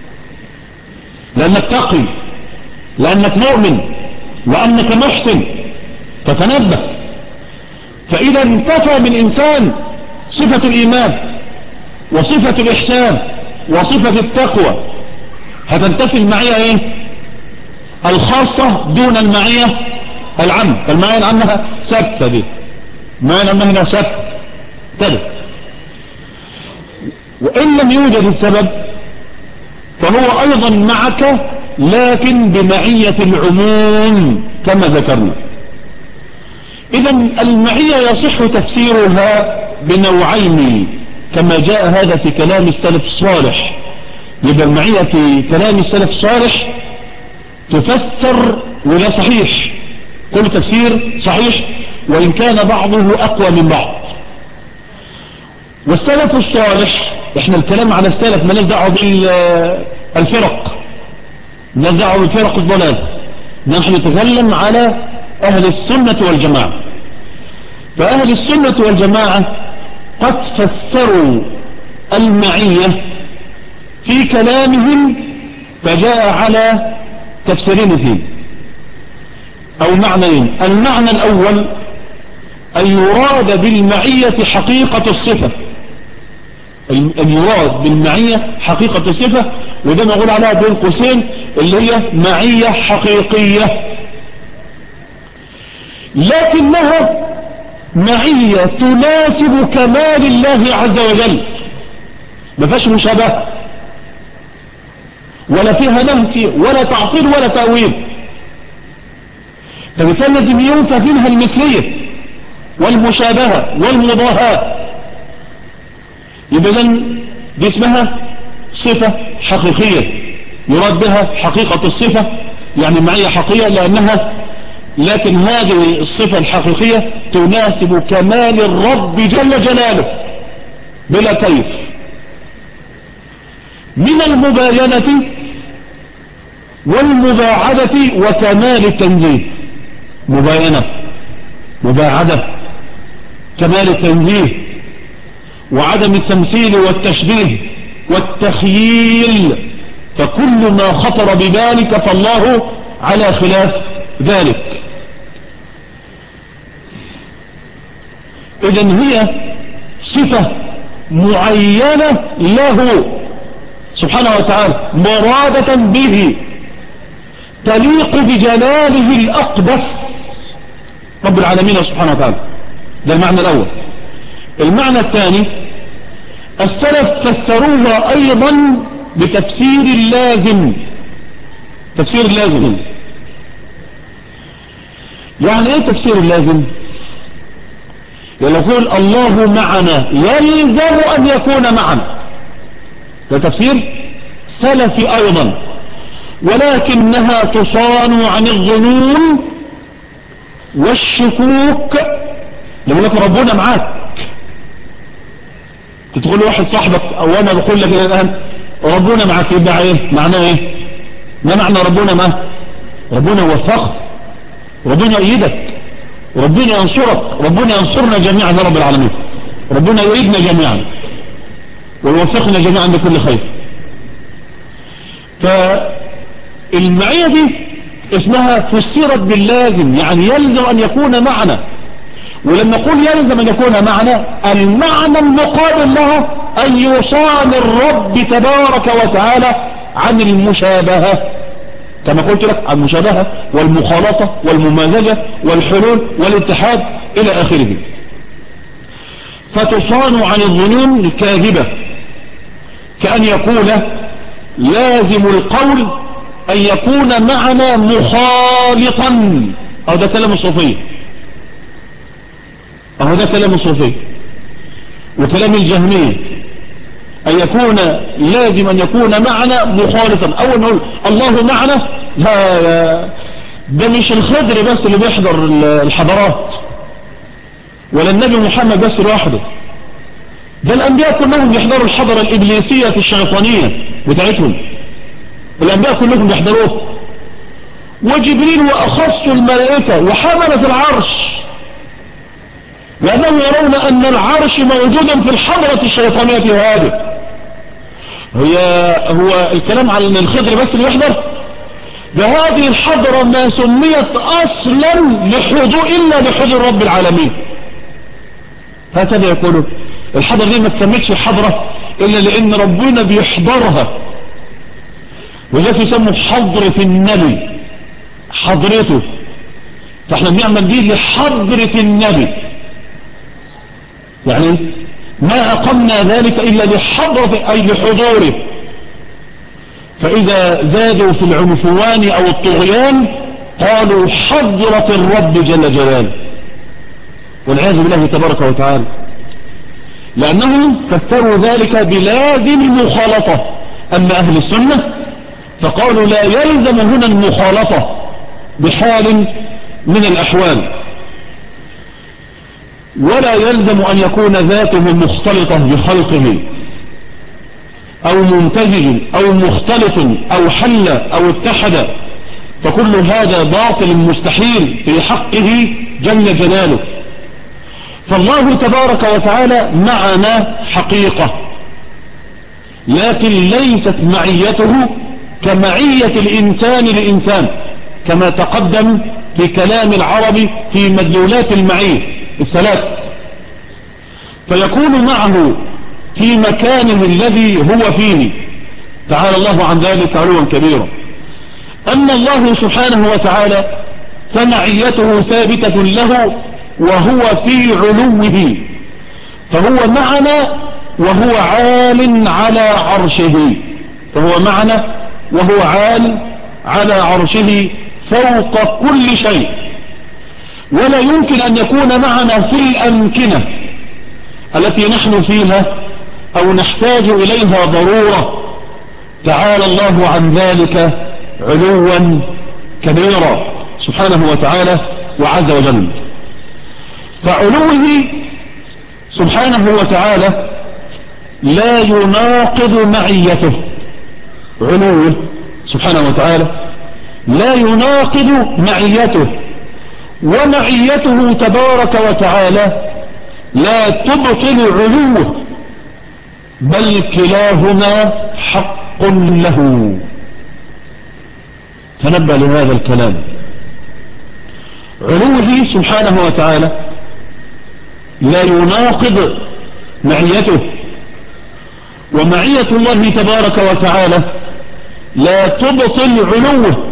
لأنك تقي، لأنك مؤمن، لأنك محسن. فتنبه. فإذا انتفى من إنسان صفة الإيمان وصفة الإحسان وصفة التقوى، هتنتفي المعية ايه؟ الخاصة دون المعية العامة. فالمعية العامة ثابتة دي، المعية العامة هنا ثابتة. وإن لم يوجد السبب فهو أيضا معك، لكن بمعية العموم كما ذكرنا. إذن المعية يصح تفسيرها بنوعين كما جاء هذا في كلام السلف الصالح. يبقى المعية في كلام السلف الصالح تفسر، ولا صحيح، كل تفسير صحيح وإن كان بعضه أقوى من بعض. والسلف الصالح، احنا الكلام على السلف ما ندعوا بالفرق، ندعوا بالفرق الضلال، نحن نتكلم على أهل السنة والجماعة. فأهل السنة والجماعة قد فسروا المعية في كلامهم، فجاء على تفسيرين فيه أو معنيين. المعنى الأول أن يراد بالمعية حقيقة الصفة، أن يراد بالمعية حقيقة الصفة، وده نقول عليها بين قوسين اللي هي معية حقيقية، لكنها معية تناسب كمال الله عز وجل، ما فيهاش مشابهة ولا فيها نهي ولا تعطيل ولا تأويل. فبالتالي لازم ينفى فيها المثلية والمشابهة والمضاهاة. يبقى دي اسمها صفة حقيقية يراد بها حقيقة الصفة، يعني معية حقيقية لأنها، لكن هذه الصفة الحقيقية تناسب كمال الرب جل جلاله بلا كيف، من المباينة والمباعدة وكمال التنزيه. مباينة، مباعدة، كمال التنزيه، وعدم التمثيل والتشبيه والتخييل. فكل ما خطر بذلك فالله على خلاف ذلك. إذن هي صفة معينة له سبحانه وتعالى، مرادة به، تليق بجلاله الأقدس رب العالمين سبحانه وتعالى. ده المعنى الأول. المعنى الثاني، السلف فسروها أيضا بتفسير اللازم. تفسير اللازم يعني ايه تفسير اللازم؟ يقول الله معنا يلزم أن يكون معنا، ده تفسير سلفي أيضا، ولكنها تصان عن الظنون والشكوك. لما لك ربنا معاك، تقول لواحد صاحبك او انا بقول لك الان ربنا معاك، يبقى ايه معناه؟ ايه ما معنى ربنا معاك؟ ربنا يوفقك، ربنا يأيدك، ربنا ينصرك، ربنا ينصرنا جميعا يا رب العالمين، ربنا يؤيدنا جميعا ويوفقنا جميعا لكل خير. فالمعية دي اسمها فسرت باللازم، يعني يلزم أن يكون معنا. ولما نقول يلزم أن يكون معنا، المعنى المقابل لها أن يصان الرب تبارك وتعالى عن المشابهة، كما قلت لك عن المشابهة والمخالطة والممازجة والحلول والاتحاد إلى آخره. فتصان عن الظنون الكاذبة كأن يقول لازم القول أن يكون معنى مخالطا، أو ده كلام الصوفية، أو ده كلام الصوفية وكلام الجهمية، أن يكون لازم أن يكون معنى مخالطا. أول نقول الله معنى، لا، ده مش الخضر بس اللي بيحضر الحضارات، ولا النبي محمد بس لوحده، ده الأنبياء كلهم بيحضروا الحضرة الإبليسية الشيطانية بتاعتهم، الأنبياء كلهم بيحضروه، وجبريل وأخص الملائكة وحملة العرش، لأنهم يرون أن العرش موجودا في الحضرة الشيطانية هذه. هو الكلام عن الخضر بس اللي يحضر، بهذه الحضرة ما سميت أصلا إلا لحضور رب العالمين، هكذا يقولوا. الحضرة دي ما تسميتش حضرة إلا لأن ربنا بيحضرها، وذلك يسموا حضرة النبي، حضرته. فاحنا بنعمل دي لحضرة النبي، يعني ما أقمنا ذلك إلا لحضرة أي لحضوره. فإذا زادوا في العنفوان أو الطغيان قالوا حضرة الرب جل جلاله، والعياذ بالله تبارك وتعالى، لأنهم فسروا ذلك بلازم المخالطة. أما أهل السنة فقالوا لا يلزم هنا المخالطة بحال من الأحوال، ولا يلزم أن يكون ذاته مختلطة بخلقه، أو ممتزج أو مختلط أو حل أو اتحد، فكل هذا باطل مستحيل في حقه جل جلاله. فالله تبارك وتعالى معنا حقيقة، لكن ليست معيته كمعية الإنسان لإنسان، كما تقدم في كلام العرب في مدلولات المعية الثلاث، فيكون معه في مكانه الذي هو فيه، تعالى الله عن ذلك علوا كبيرا. أما الله سبحانه وتعالى فمعيته ثابتة له وهو في علوه، فهو معنا وهو عال على عرشه، فهو معنا وهو عال على عرشه فوق كل شيء، ولا يمكن أن يكون معنا في الأمكنة التي نحن فيها أو نحتاج إليها ضرورة، تعالى الله عن ذلك علوا كبيرا سبحانه وتعالى وعز وجل. فعلوه سبحانه وتعالى لا يناقض معيته، علوه سبحانه وتعالى لا يناقض معيته، ومعيته تبارك وتعالى لا تبطل علوه، بل كلاهما حق له. تنبأ لهذا الكلام، علوه سبحانه وتعالى لا يناقض معيته، ومعية الله تبارك وتعالى لا تبطل علوه.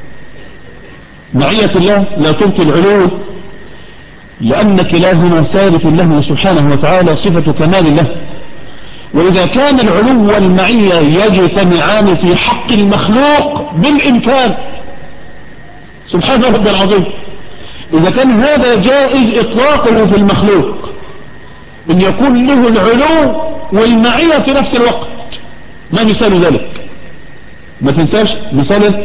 معية الله لا تبطل علوه، لأن كلاهما ثابت له سبحانه وتعالى صفة كمال له. وإذا كان العلو والمعية يجتمعان في حق المخلوق بالإمكان سبحان رب العظيم، إذا كان هذا جائز إطلاقه في المخلوق، أن يكون له العلو والمعية في نفس الوقت، ما مثال ذلك؟ ما تنساش مثال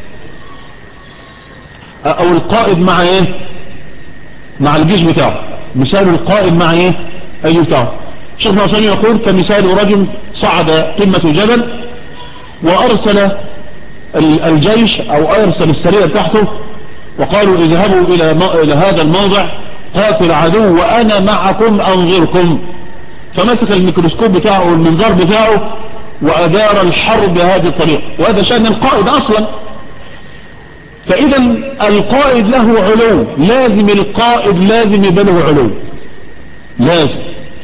أو القائد مع إيه؟ مع الجيش بتاعه، مثال القائد مع إيه؟ أي بتاعه. الشيخ معصوم يقول كمثال رجل صعد قمة جبل وأرسل الجيش أو أرسل السرية بتاعته وقالوا اذهبوا إلى هذا الموضع قاتل عدو وأنا معكم أنظركم، فمسك الميكروسكوب بتاعه والمنظار بتاعه وأدار الحرب بهذه الطريقة، وهذا شأن القائد أصلا. فإذا القائد له علو، لازم القائد لازم يبقى له علو، لازم،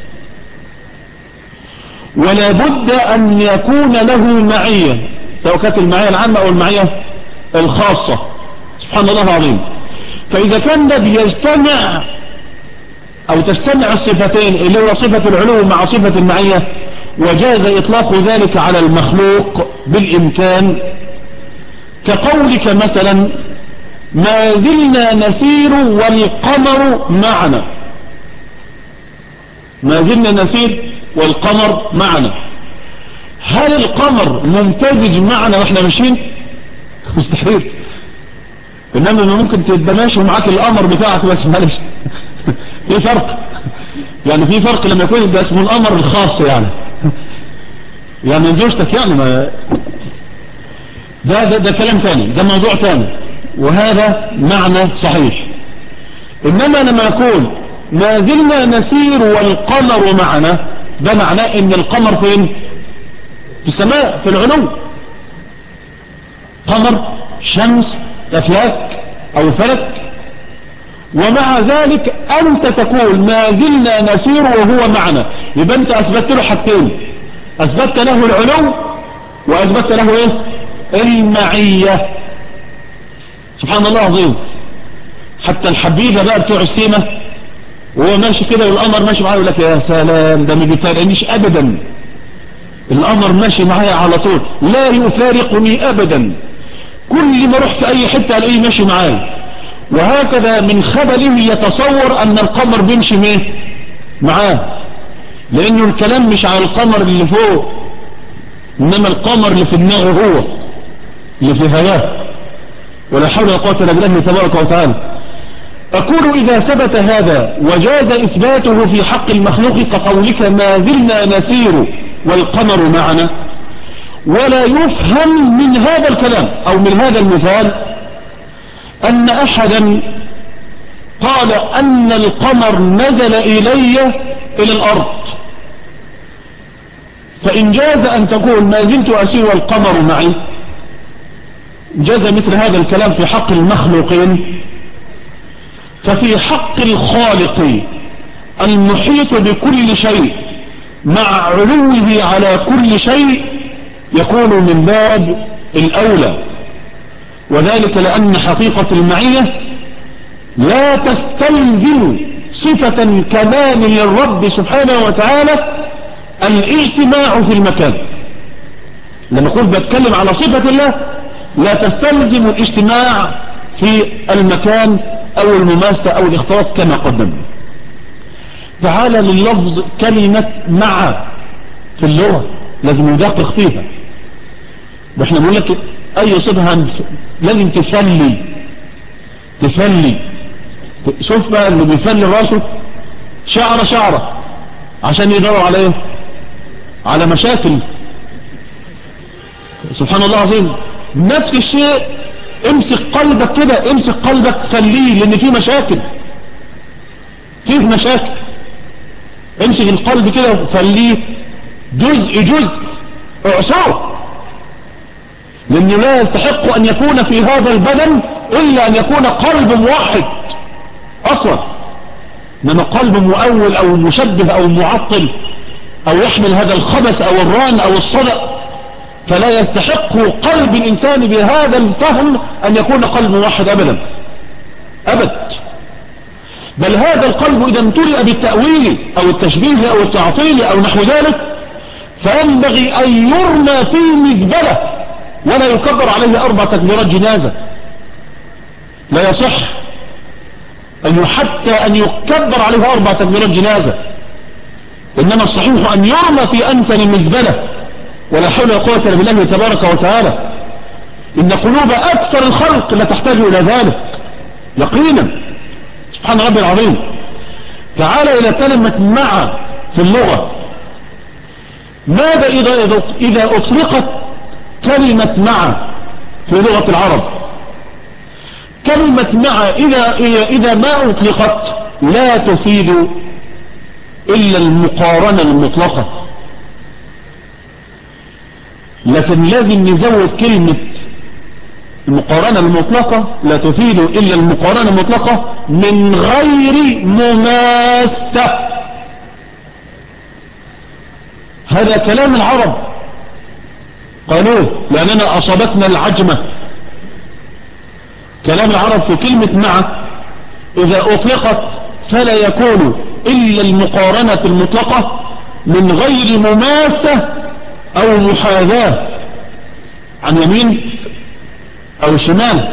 ولا بد أن يكون له معية، سواء كانت المعية العامة أو المعية الخاصة، سبحان الله العظيم. فإذا كان ده بيجتمع أو تجتمع الصفتين اللي هو صفة العلو مع صفة المعية، وجاز إطلاق ذلك على المخلوق بالإمكان، كقولك مثلا ما زلنا نسير والقمر معنا. ما زلنا نسير والقمر معنا. هل القمر ممتزج معنا واحنا ماشيين؟ مستحيل. انما ممكن تبقى ماشي ومعاك القمر بتاعك بس معلش في فرق، يعني في فرق لما يكون ده اسمه القمر الخاص يعني زوجتك يعني ما ده كلام ثاني، ده موضوع ثاني، وهذا معنى صحيح. انما لما يقول ما زلنا نسير والقمر معنا، ده معناه ان القمر فين؟ في السماء في العلو. قمر، شمس، أفلاك أو فلك، ومع ذلك أنت تقول ما زلنا نسير وهو معنا. يبقى أنت أثبتت له حاجتين، أثبتت له العلو وأثبتت له إيه؟ المعية. سبحان الله عظيم. حتى الحبيبة بقى بتوع السيمة وهو ماشي كده والقمر ماشي معاه يقول لك يا سلام ده ما بيفارقنيش أبدا، القمر ماشي معايا على طول لا يفارقني أبدا، كل ما اروح في اي حتة الاقيه ماشي معايا. وهكذا من خبله يتصور ان القمر بيمشي معاه، لانه الكلام مش على القمر اللي فوق، انما القمر اللي في دماغه هو، اللي في هواه. ولا حول ولا قوة الا بالله تبارك وتعالى. اقول اذا ثبت هذا وجاز اثباته في حق المخلوق كقولك ما زلنا نسير والقمر معنا، ولا يفهم من هذا الكلام أو من هذا المثال أن أحدا قال أن القمر نزل إلي إلى الأرض. فإن جاز أن تقول ما زلت أسير والقمر معي، جاز مثل هذا الكلام في حق المخلوقين، ففي حق الخالق المحيط بكل شيء مع علوه على كل شيء يكون من باب الأولى. وذلك لأن حقيقة المعية لا تستلزم صفة كمال للرب سبحانه وتعالى الاجتماع في المكان. لما أقول بتكلم على صفة الله لا تستلزم الاجتماع في المكان أو المماسة أو الاختلاط كما قدمنا. تعالى لللفظ كلمة مع في اللغة لازم ندقق فيها. واحنا بنقول لك اي صفة لازم تفلي. شوف بقى اللي بيفلي راسه شعرة عشان يدور على ايه؟ على مشاكل. سبحان الله العظيم. نفس الشيء امسك قلبك كده، امسك قلبك خليه، لان فيه مشاكل، امسك القلب كده خليه جزء اعصره، لأنه لا يستحق أن يكون في هذا البدن إلا أن يكون قلب موحد أصلا. إنما قلب مؤول أو مشبه أو معطل أو يحمل هذا الخبث أو الران أو الصدأ، فلا يستحق قلب الإنسان بهذا الفهم أن يكون قلب موحد أبدا. بل هذا القلب إذا امتلئ بالتأويل أو التشبيه أو التعطيل أو نحو ذلك فينبغي أن يرمى في مزبلة ولا يكبر عليه 4 تكبيرات جنازة. لا يصح حتى أن يكبر عليه 4 تكبيرات جنازة، إنما الصحيح أن يرمى في أنفن مزبلة. ولا حول ولا قوة إلا بالله تبارك وتعالى. إن قلوب أكثر الخلق لا تحتاج إلى ذلك يقينا. سبحان ربي العظيم. تعال إلى كلمة مع في اللغة. ماذا إذا أطلقت كلمة مع في لغة العرب؟ كلمة مع إذا ما أطلقت لا تفيد إلا المقارنة المطلقة، لكن لازم نزود كلمة المقارنة المطلقة، لا تفيد إلا المقارنة المطلقة من غير مماسة. هذا كلام العرب قالوه لأننا أصابتنا العجمة. كلام العرب في كلمة مع إذا أطلقت فلا يكون إلا المقارنة المطلقة من غير مماسة أو محاذاة عن يمين أو شمال،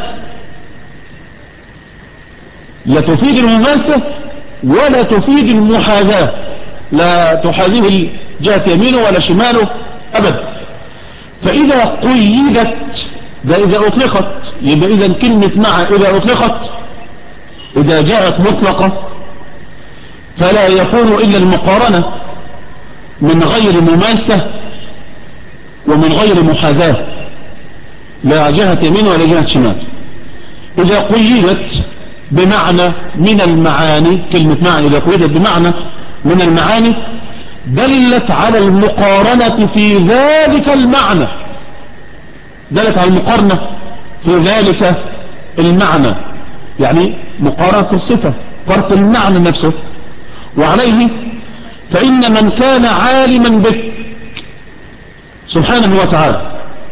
لا تفيد المماسة ولا تفيد المحاذاة، لا تحاذيه جهة يمينه ولا شماله أبدا. فإذا قيدت، ده إذا أطلقت، يبقى إذا كلمة مع إذا أطلقت، إذا جاءت مطلقة فلا يكون إلا المقارنة من غير مماسة ومن غير محاذاة، لا جهة يمين ولا جهة شمال. إذا قيدت بمعنى من المعاني، كلمة معنى إذا قيدت بمعنى من المعاني دلت على المقارنة في ذلك المعنى، دلت على المقارنة في ذلك المعنى، يعني مقارنة الصفة، فرق المعنى نفسه. وعليه فإن من كان عالما بك سبحانه وتعالى،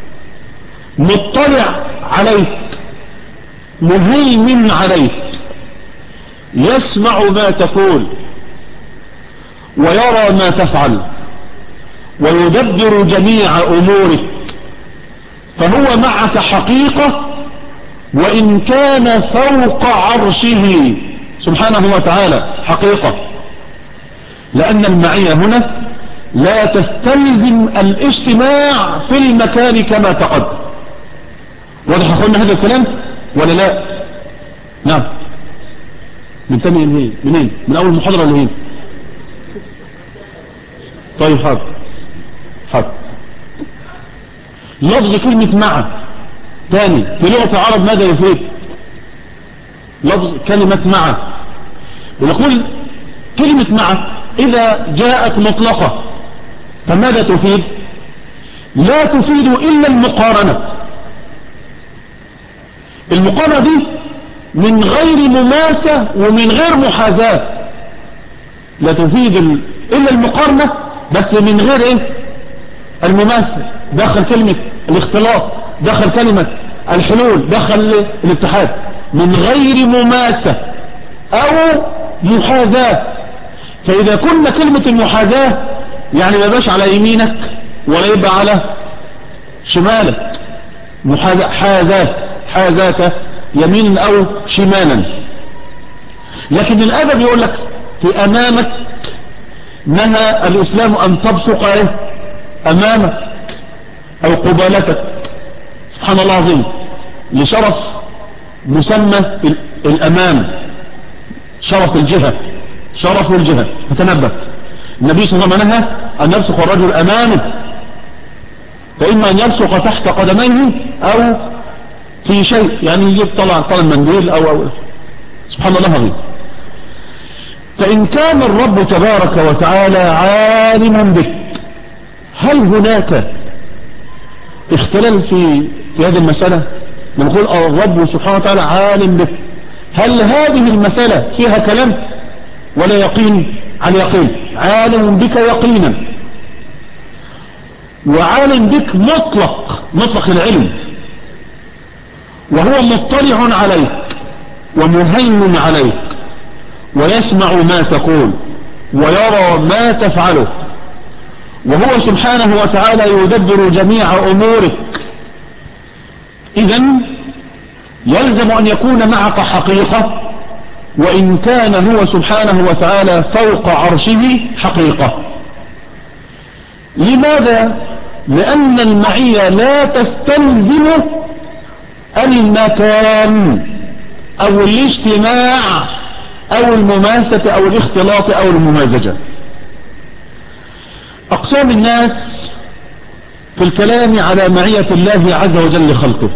مطلع عليك، مهيمن عليك، يسمع ما تقول ويرى ما تفعل ويدبر جميع أمورك، فهو معك حقيقة وإن كان فوق عرشه سبحانه وتعالى حقيقة، لأن المعية هنا لا تستلزم الاجتماع في المكان كما تقدم. واضح أخونا هذا الكلام ولا لا؟ نعم. من تاني منين؟ من أول محاضرة لهين؟ طيب حاضر حاضر. لفظ كلمة مع تاني في لغة العرب ماذا يفيد؟ لفظ كلمة مع، ونقول كلمة مع إذا جاءت مطلقة فماذا تفيد؟ لا تفيد إلا المقارنة. المقارنة دي من غير مماسة ومن غير محاذاة، لا تفيد إلا المقارنة بس من غير إيه؟ المماسة. دخل كلمة الاختلاط، دخل كلمة الحلول، دخل الاتحاد، من غير مماسة أو محاذاة. فإذا كنا كلمة المحاذاة يعني ما يبقاش على يمينك ولا يبقى على شمالك، حاذاك يمين أو شمالا. لكن الأدب يقول لك في أمامك، نهى الإسلام أن تبصق أمامك أو قبالتك، سبحان الله العظيم، لشرف مسمى الأمام، شرف الجهة، شرف الجهة. فتنبه النبي صلى الله عليه وسلم نهى أن يبصق الرجل أمامه، فإما أن يبصق تحت قدميه أو في شيء، يعني يجيب طلع المنديل أو سبحان الله العظيم. فإن كان الرب تبارك وتعالى عالما بك، هل هناك اختلال في هذه المسألة؟ نقول الرب سبحانه وتعالى عالم بك، هل هذه المسألة فيها كلام ولا يقين؟ على يقين، عالم بك يقينا، وعالم بك مطلق العلم، وهو مطلع عليك ومهيمن عليك ويسمع ما تقول ويرى ما تفعله، وهو سبحانه وتعالى يدبر جميع أمورك. إذن يلزم أن يكون معك حقيقة وإن كان هو سبحانه وتعالى فوق عرشه حقيقة. لماذا؟ لأن المعية لا تستلزم المكان أو الاجتماع أو المماسة أو الاختلاط أو الممازجة. أقسام الناس في الكلام على معية الله عز وجل لخلقه.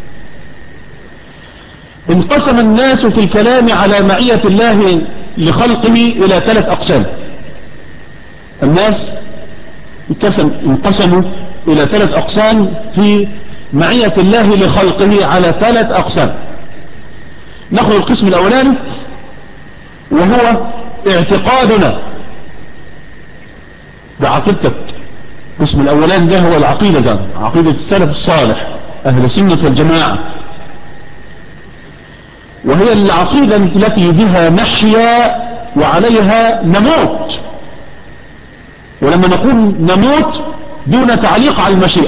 انقسم الناس في الكلام على معية الله لخلقه إلى 3 أقسام. الناس انقسموا إلى 3 أقسام في معية الله لخلقه على 3 أقسام. نأخذ القسم الأولاني وهو اعتقادنا، ده عقيدتك. القسم الأولاني ده هو العقيدة، ده عقيدة السلف الصالح أهل السنة والجماعة، وهي العقيدة التي بها نحيا وعليها نموت. ولما نقول نموت دون تعليق على المشيئة،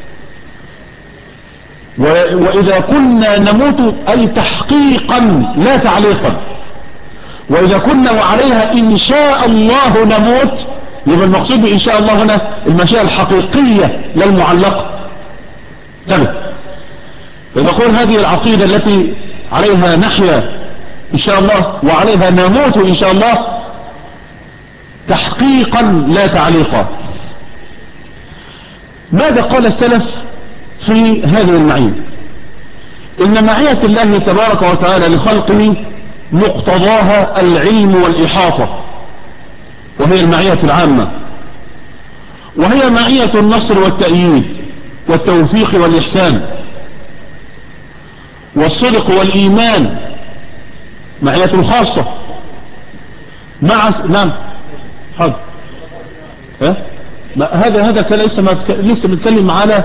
وإذا كنا نموت أي تحقيقا لا تعليقا، وإذا كنا وعليها إن شاء الله نموت، يبقى المقصود بإن شاء الله هنا المشيئة الحقيقية لا المعلقة. تمام. فنقول هذه العقيدة التي عليها نحيا إن شاء الله وعليها نموت إن شاء الله تحقيقا لا تعليقا. ماذا قال السلف في هذه المعية؟ إن معية الله تبارك وتعالى لخلقه مقتضاها العلم والإحاطة، وهي المعية العامة، وهي معية النصر والتأييد والتوفيق والإحسان والصدق والإيمان، معية خاصة مع نعم حاضر. هذا لسه بنتكلم على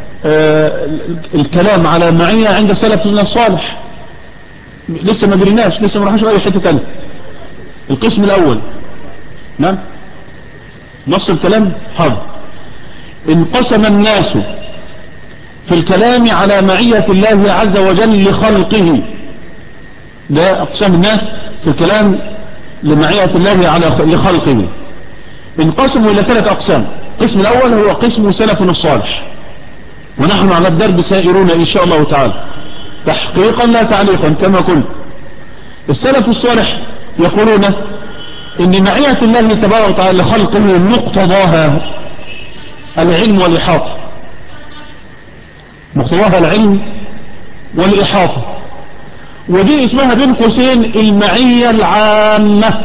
الكلام على معية عند سلفنا الصالح، لسه ما دريناش، لسه ما راحش اي حته ثانيه. القسم الاول نعم نص الكلام حاضر. انقسم الناس في الكلام على معية الله عز وجل لخلقه، ده اقسام الناس في الكلام لمعية الله على لخلقه. انقسموا الى 3 اقسام. القسم الاول هو قسم سلفنا الصالح، ونحن على الدرب سائرون ان شاء الله تعالى تحقيقا لا تعليقا كما قلت. السلف الصالح يقولون ان معية الله تبارك وتعالى لخلقه مقتضاها العلم والإحاطة، مقتضاها العلم والإحاطة، ودي اسمها بين قوسين المعية العامة.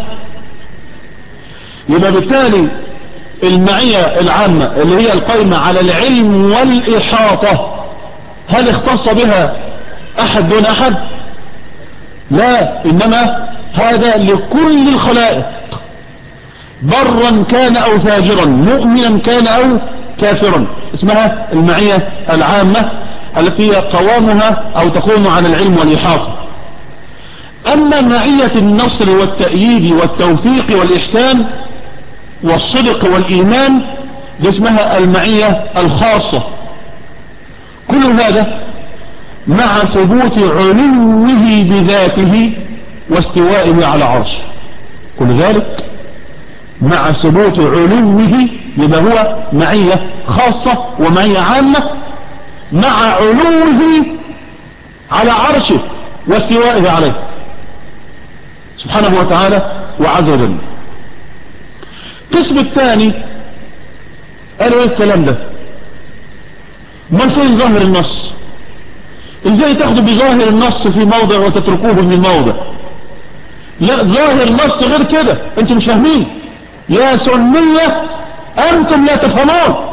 يبقى بالتالي المعية العامة اللي هي القائمة على العلم والإحاطة، هل اختص بها أحد دون أحد؟ لا، إنما هذا لكل الخلائق، برا كان أو فاجرا، مؤمنا كان أو كافرا، اسمها المعية العامة التي قوامها أو تقوم على العلم والإحاطة. أما معية النصر والتأييد والتوفيق والإحسان والصدق والإيمان دي اسمها المعية الخاصة. كل هذا مع ثبوت علوه بذاته واستوائه على عرشه، كل ذلك مع ثبوت علوه، يبقى هو معية خاصة ومعية عامة مع علوه على عرشه واستوائه عليه سبحانه وتعالى وعز وجل. القسم الثاني قالوا ايه الكلام ده؟ ما فين ظاهر النص؟ ازاي تاخدوا بظاهر النص في موضع وتتركوه في موضع؟ لا، ظاهر النص غير كده، انتم مش فاهمين يا سنية، انتم لا تفهمون،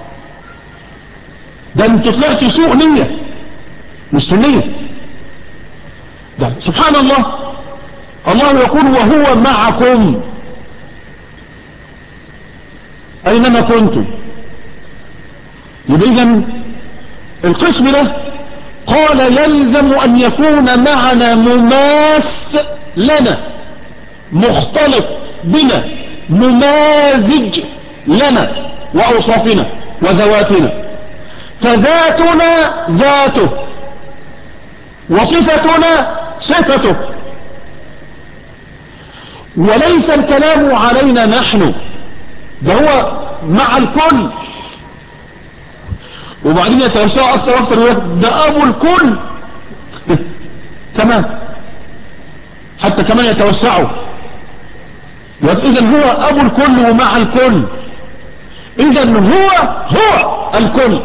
ده انتم طلعتوا سوء نية مش سنية. ده سبحان الله، الله يقول وهو معكم اينما كنتم. يبقى إذن القسم ده قال يلزم أن يكون معنا مماس لنا، مختلط بنا، ممازج لنا وأوصافنا وذواتنا، فذاتنا ذاته وصفتنا صفته، وليس الكلام علينا نحن، ده هو مع الكل. وبعدين يتوسع أكثر وأكثر، ده أبو الكل كمان، حتى كمان يتوسعوا. إذن هو أبو الكل ومع الكل، إذن هو الكل،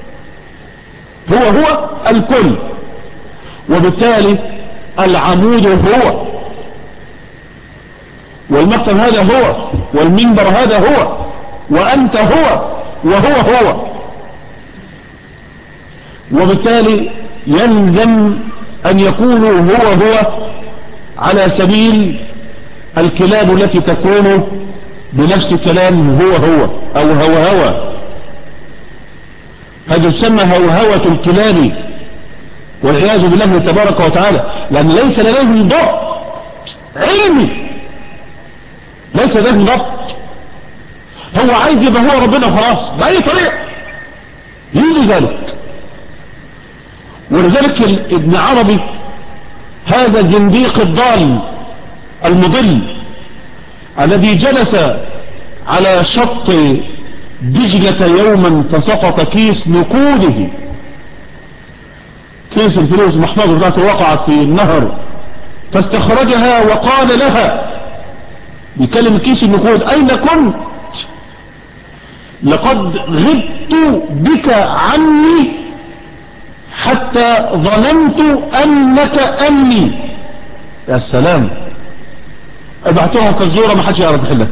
هو الكل، وبالتالي العمود هو، والمكتب هذا هو، والمنبر هذا هو، وأنت هو، وهو، وبالتالي يلزم أن يكونوا هو على سبيل الكلاب التي تكون بنفس كلام هو أو هو. هذا يسمى هوهوة الكلاب والعياذ بالله تبارك وتعالى، لأن ليس لديهم ضبط علمي، ليس لديهم ضبط. هو عايز يبقى هو ربنا خلاص بأي طريقة يريد ذلك. ولذلك ابن عربي هذا الزنديق الضال المضل الذي جلس على شط دجلة يوما فسقط كيس نقوده، كيس الفلوس محفظة بتاعته وقعت في النهر فاستخرجها وقال لها بيكلم كيس النقود: أين كنت؟ لقد غبت بك عني حتى ظننت أنك أني. يا سلام، ابعتوها كالزورة ما حدش يعرف يحلها.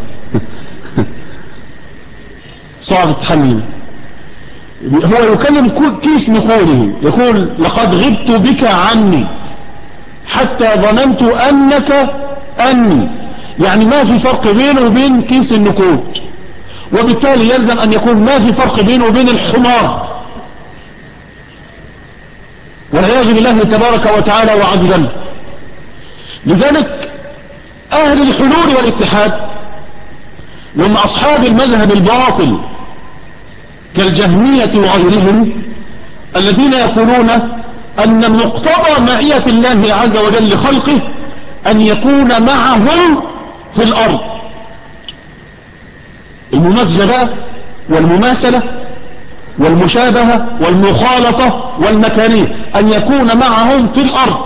صعب تحمل. هو يكلم كيس نقوده يقول: لقد غبت بك عني حتى ظننت أنك أني، يعني ما في فرق بينه وبين كيس النقود، وبالتالي يلزم أن يكون ما في فرق بينه وبين الحمار، والعياذ بالله تبارك وتعالى وعز وجل. لذلك أهل الحلول والاتحاد هم أصحاب المذهب الباطل كالجهمية وغيرهم، الذين يقولون أن مقتضى معية الله عز وجل لخلقه أن يكون معهم في الأرض. الممزجة والمماثلة والمشابهة والمخالطة والمكانية، أن يكون معهم في الأرض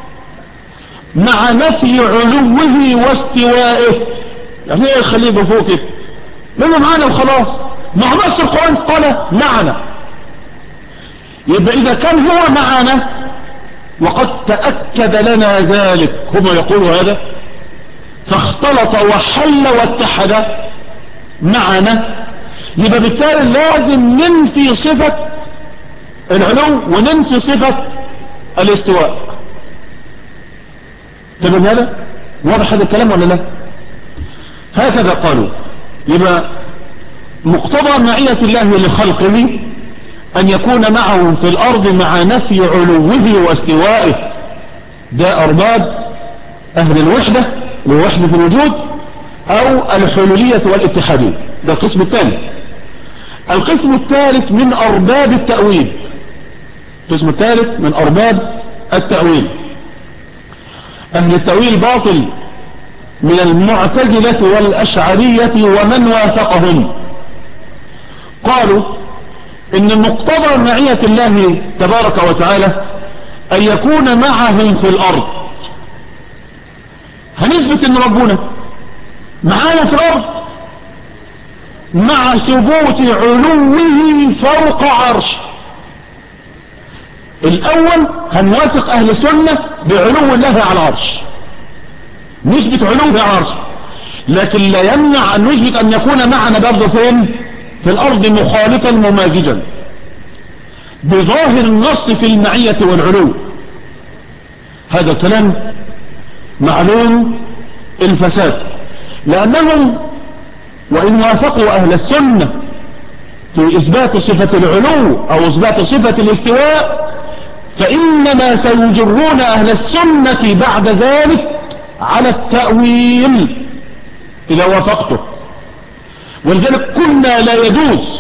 مع نفي علوه واستوائه. يعني ايه يخليه بفوق كده؟ لأنه معنا وخلاص. مع نص القرآن قال معنا، يبقى إذا كان هو معنا وقد تأكد لنا ذلك، هم يقولوا هذا، فاختلط وحل واتحد معنا، يبقى بالتالي لازم ننفي صفة العلو وننفي صفة الاستواء. تبين هذا؟ واضح هذا الكلام ولا لا؟ هكذا قالوا. يبقى مقتضى معية الله لخلقه أن يكون معهم في الأرض مع نفي علوه واستوائه. ده أرباب أهل الوحدة ووحدة الوجود أو الحلولية والاتحادية. ده القسم الثاني. القسم الثالث من أرباب التأويل. القسم الثالث من أرباب التأويل أهل التأويل باطل من المعتزلة والأشعرية ومن وافقهم. قالوا إن مقتضى معية الله تبارك وتعالى أن يكون معهم في الأرض. هنثبت إن ربنا معانا في الأرض مع ثبوت علوه فوق عرش. الأول هنوافق أهل السنة بعلو الله على العرش، نثبت علوه على العرش، لكن لا يمنع أن نثبت أن يكون معنا برضه فين؟ في الأرض مخالطا ممازجا بظاهر النص في المعية والعلو. هذا كلام معلوم الفساد، لأنهم وإن وافقوا أهل السنة في إثبات صفة العلو أو إثبات صفة الاستواء، فإنما سيجرون أهل السنة بعد ذلك على التأويل إذا وافقته. ولذلك كنا لا يجوز،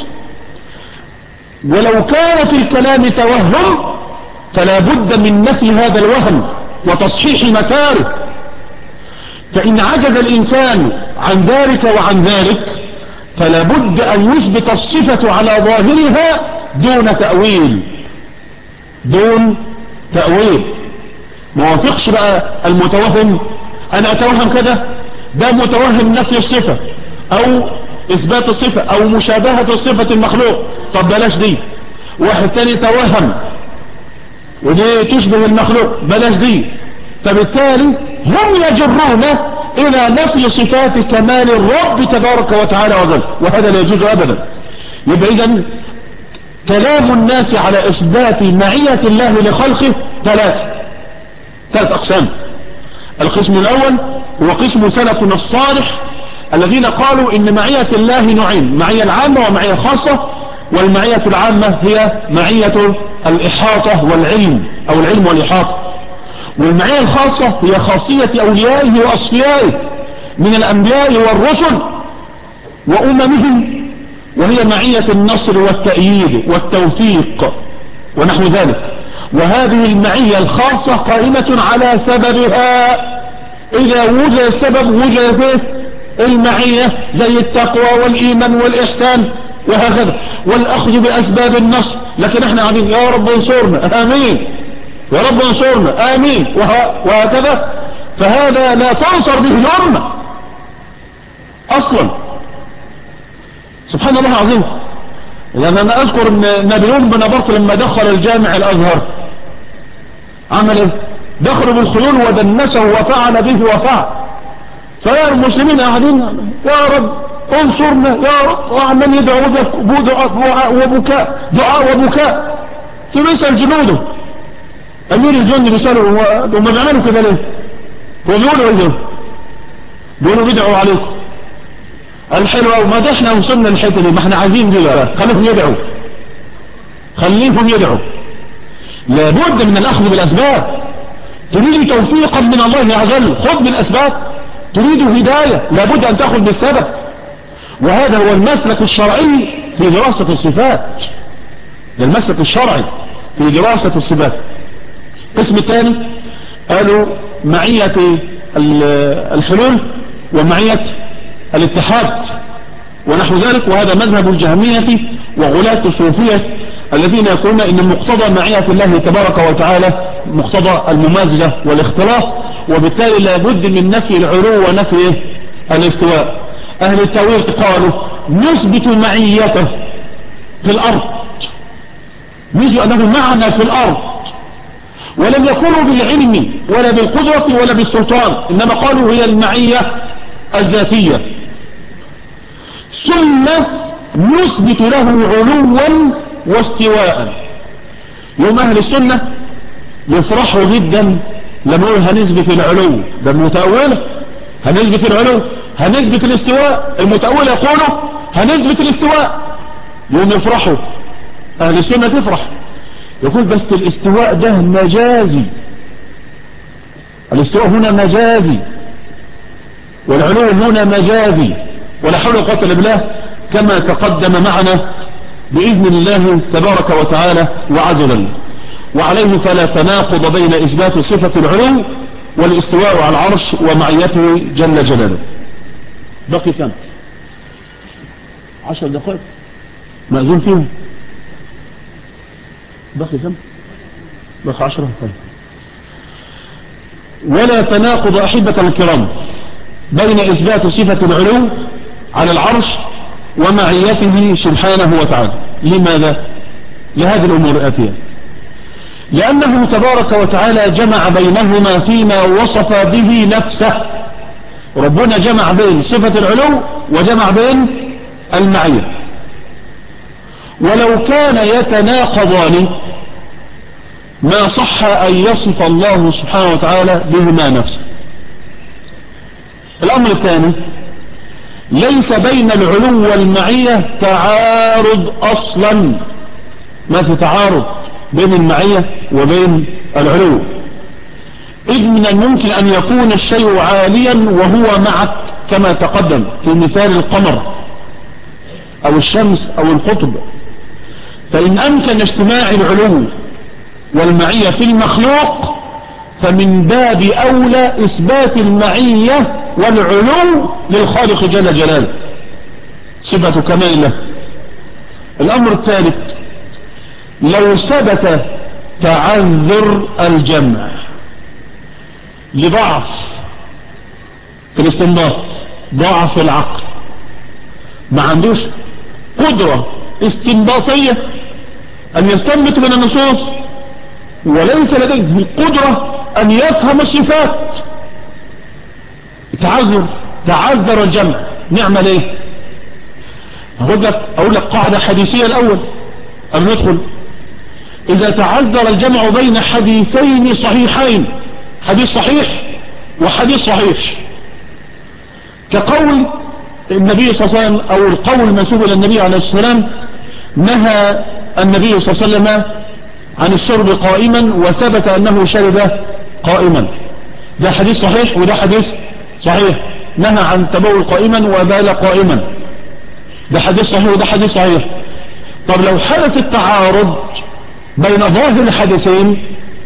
ولو كان في الكلام توهم فلا بد من نفي هذا الوهم وتصحيح مساره. فإن عجز الإنسان عن ذلك وعن ذلك فلا بد أن يثبت الصفة على ظاهرها دون تأويل. دون تأويل. ما وافقش بقى المتوهم، أنا أتوهم كده، ده متوهم نفي الصفة أو إثبات الصفة أو مشابهة الصفة المخلوق. طب بلاش دي. واحد تاني توهم ودي تشبه المخلوق، بلاش دي. فبالتالي هم يجرون إلى نفي صفات كمال الرب تبارك وتعالى وجل، وهذا لا يجوز أبدا. يبقى إذن كلام الناس على إثبات معية الله لخلقه ثلاث أقسام. القسم الأول هو قسم سلفنا الصالح الذين قالوا إن معية الله نوعين: معية العامة ومعية خاصة. والمعية العامة هي معية الإحاطة والعلم أو العلم والإحاطة، والمعية الخاصة هي خاصية أوليائه وأصفيائه من الأنبياء والرسل وأممهم، وهي معية النصر والتأييد والتوفيق ونحو ذلك. وهذه المعية الخاصة قائمة على سببها. إذا وجد السبب وجد فيه المعية، زي التقوى والإيمان والإحسان وهكذا، والأخذ بأسباب النصر. لكن احنا قاعدين يا رب انصرنا آمين، يا رب انصرنا آمين وهكذا، فهذا لا تنصر به الأمة أصلا. سبحان الله العظيم. يعني أنا أذكر أن نابليون بونابرت لما دخل الجامع الأزهر عمل ايه؟ دخلوا بالخيول ودنسه وفعل به وفعل. فيا المسلمين قاعدين يا رب انصرنا يا رب، وعمال يدعو وبكاء، دعاء وبكاء. فبيسأل جنوده، أمير الجند بيسأله وما بيعملوا كده ليه؟ وبيقولوا ايه ده؟ بيقولوا بيدعوا عليكم. الحلوة وما ده احنا وصلنا للحته دي، ما احنا عايزين دي بقى، خليهم يدعوا، خليهم يدعوا. لابد من الأخذ بالأسباب. تريد توفيقا من الله عز وجل، خذ بالأسباب. تريد هداية، لابد أن تأخذ بالسبب. وهذا هو المسلك الشرعي في دراسة الصفات. ده المسلك الشرعي في دراسة الصفات. اسم الثاني قالوا معية الحلول ومعية الاتحاد ونحو ذلك. وهذا مذهب الجهمية وغلاة الصوفية الذين يقولون إن مقتضى معية الله تبارك وتعالى مقتضى الممازجة والاختلاط، وبالتالي لابد من نفي العلو ونفي الاستواء. أهل التأويل قالوا نثبت معيته في الأرض، مثل أنه معنا في الأرض، ولم يكونوا بالعلم ولا بالقدرة ولا بالسلطان، إنما قالوا هي المعية الذاتية. ثم نثبت له علوا واستواء. يوم أهل السنة يفرحوا جدا لما يقول هنثبت العلو، ده المتأولة هنثبت العلو، هنثبت الاستواء. المتأولة يقولوا هنثبت الاستواء، يوم يفرحوا. أهل السنة تفرح، يقول بس الاستواء ده مجازي، الاستواء هنا مجازي، والعلو هنا مجازي، ولا حول ولا قوة الا بالله، كما تقدم معنا بإذن الله تبارك وتعالى وعز وجل. وعليه فلا تناقض بين إثبات صفة العلو والاستواء على العرش ومعيته جل جلاله. بقي كم؟ 10 دقائق مأذون فيهم. بقي كم؟ بقي 10 دقائق. ولا تناقض أحبة الكرام بين إثبات صفة العلو على العرش ومعيته سبحانه وتعالى. لماذا؟ لهذه الأمور الآتية: لأنه تبارك وتعالى جمع بينهما فيما وصف به نفسه. ربنا جمع بين صفة العلو وجمع بين المعية. ولو كان يتناقضان ما صح أن يصف الله سبحانه وتعالى بهما نفسه. الأمر الثاني: ليس بين العلو والمعية تعارض أصلا، ما في تعارض بين المعية وبين العلو، إذ من الممكن أن يكون الشيء عاليا وهو معك، كما تقدم في مثال القمر أو الشمس أو القطب. فإن أمكن اجتماع العلو والمعية في المخلوق، فمن باب أولى إثبات المعية والعلو للخالق جل جلاله، صفة كمال له. الأمر الثالث: لو ثبت تعذر الجمع لضعف في الاستنباط، ضعف العقل، ما عندوش قدرة استنباطية أن يستنبط من النصوص، وليس لديه القدرة أن يفهم الصفات، تعذر الجمع، نعمل ايه؟ أقول لك قاعدة حديثية الأول قبل ندخل: إذا تعذر الجمع بين حديثين صحيحين، حديث صحيح وحديث صحيح، كقول النبي صلى الله عليه وسلم أو القول المنسوب إلى النبي عليه الصلاة والسلام: نهى النبي صلى الله عليه وسلم عن الشرب قائما وثبت أنه شرب قائما. ده حديث صحيح وده حديث صحيح. نهى عن تبول قائما وبال قائما. ده حديث صحيح وده حديث صحيح. طب لو حدث التعارض بين ظاهر الحديثين،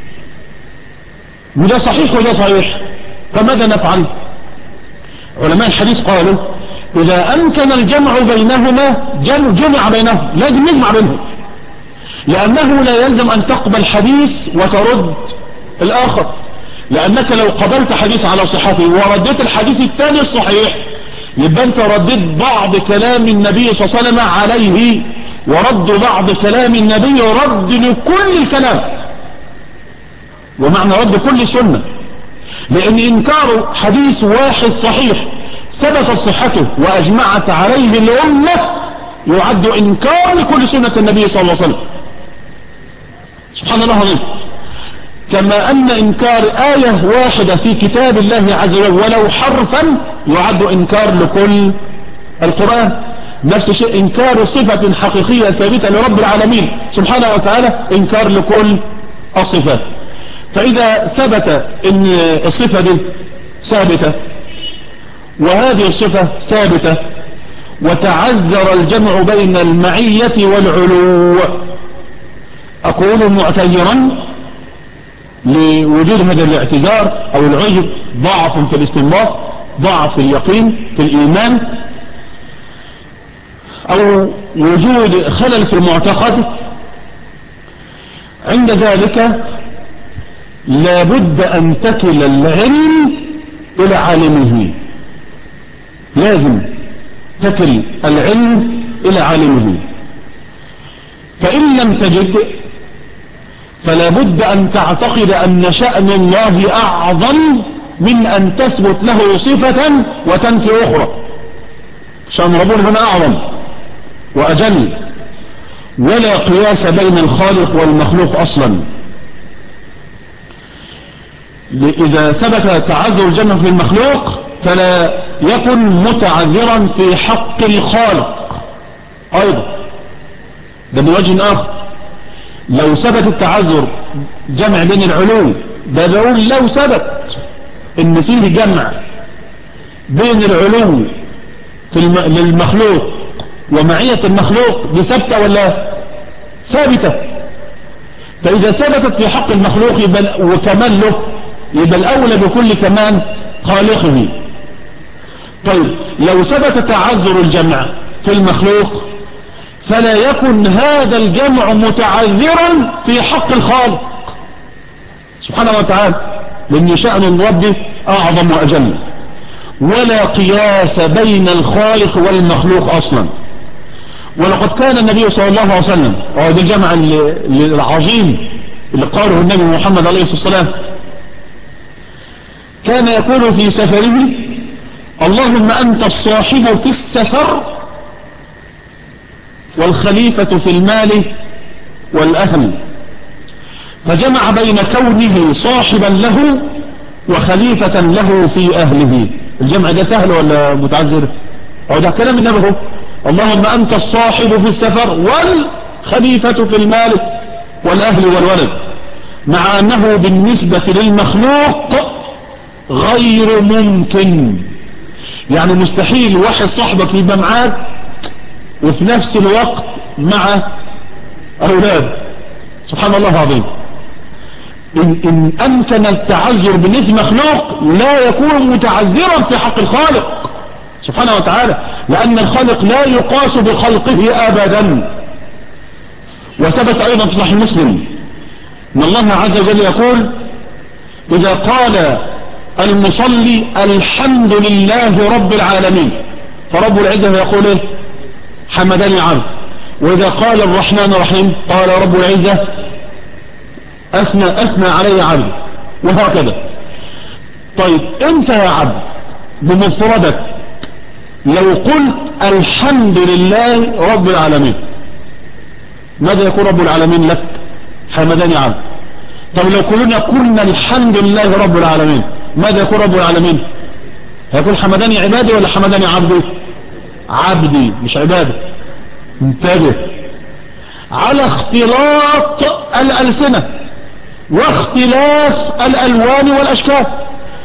وده صحيح وده صحيح، فماذا نفعل؟ علماء الحديث قالوا إذا أمكن الجمع بينهما جمع بينهم، لازم نجمع بينهم، لأنه لا يلزم أن تقبل حديث وترد الآخر، لأنك لو قبلت حديث على صحته ورديت الحديث الثاني الصحيح، يبقى أنت رديت بعض كلام النبي صلى الله عليه وسلم عليه، ورد بعض كلام النبي رد لكل الكلام، ومعنى رد كل سنة، لأن إنكار حديث واحد صحيح ثبتت صحته وأجمعت عليه الأمة يعد إنكار لكل سنة النبي صلى الله عليه وسلم. سبحان الله العظيم. كما أن إنكار آية واحدة في كتاب الله عز وجل ولو حرفا يعد إنكار لكل القرآن. نفس الشيء إنكار صفة حقيقية ثابتة لرب العالمين سبحانه وتعالى إنكار لكل الصفات. فإذا ثبت أن الصفة دي ثابتة وهذه الصفة ثابتة وتعذر الجمع بين المعية والعلو، أقول معتذرا لوجود هذا الاعتذار أو العجب، ضعف في الاستنباط، ضعف في اليقين في الإيمان، أو وجود خلل في المعتقد، عند ذلك لابد أن تكل العلم إلى عالمه، لازم تكل العلم إلى عالمه. فإن لم تجد فلا بد أن تعتقد أن شأن الله أعظم من أن تثبت له صفة وتنفي أخرى. شأن ربنا هنا أعظم وأجل، ولا قياس بين الخالق والمخلوق أصلا. إذا ثبت تعذر الجمع في المخلوق فلا يكن متعذرا في حق الخالق أيضا، ده بوجه آخر. لو ثبت التعذر جمع بين العلو، ده بقول لو ثبت ان فيه جمع بين العلو في للمخلوق ومعية المخلوق، دي ثابتة ولا ثابتة؟ فإذا ثبتت في حق المخلوق وكمال له، يبقى الأولى بكل كمان خالقه. طيب لو ثبت تعذر الجمع في المخلوق فلا يكن هذا الجمع متعذرا في حق الخالق سبحانه وتعالى، لأن شأن الرب أعظم وأجل، ولا قياس بين الخالق والمخلوق أصلا. ولقد كان النبي صلى الله عليه وسلم، وهذا الجمع العظيم اللي قاله النبي محمد عليه الصلاة والسلام، كان يقول في سفره: اللهم أنت الصاحب في السفر والخليفة في المال والأهل، فجمع بين كونه صاحبا له وخليفة له في أهله. الجمع ده سهل ولا متعذر؟ أو ده كلام النبي هو: اللهم أنت الصاحب في السفر والخليفة في المال والأهل والولد، مع أنه بالنسبة للمخلوق غير ممكن. يعني مستحيل واحد صاحبك يبقى معاك وفي نفس الوقت مع أولاد. سبحان الله العظيم. إن أمكن التعذر بالنسبة مخلوق لا يكون متعذرا في حق الخالق سبحانه وتعالى، لأن الخالق لا يقاس بخلقه أبدا. وثبت أيضا في صحيح مسلم أن الله عز وجل يقول: إذا قال المصلي الحمد لله رب العالمين، فرب العزة يقول إيه؟ حمدني عبد. وإذا قال الرحمن الرحيم قال رب العزة أثنى علي عبد، وهكذا. طيب أنت يا عبد بمفردك لو قلت الحمد لله رب العالمين، ماذا يكون رب العالمين لك؟ حمدني عبد. طب لو قلنا الحمد لله رب العالمين، ماذا يكون رب العالمين؟ هيكون حمدني عبادي ولا حمدني عبدي؟ عبدي مش عبادي. انتبه على اختلاط الألسنة واختلاف الألوان والأشكال.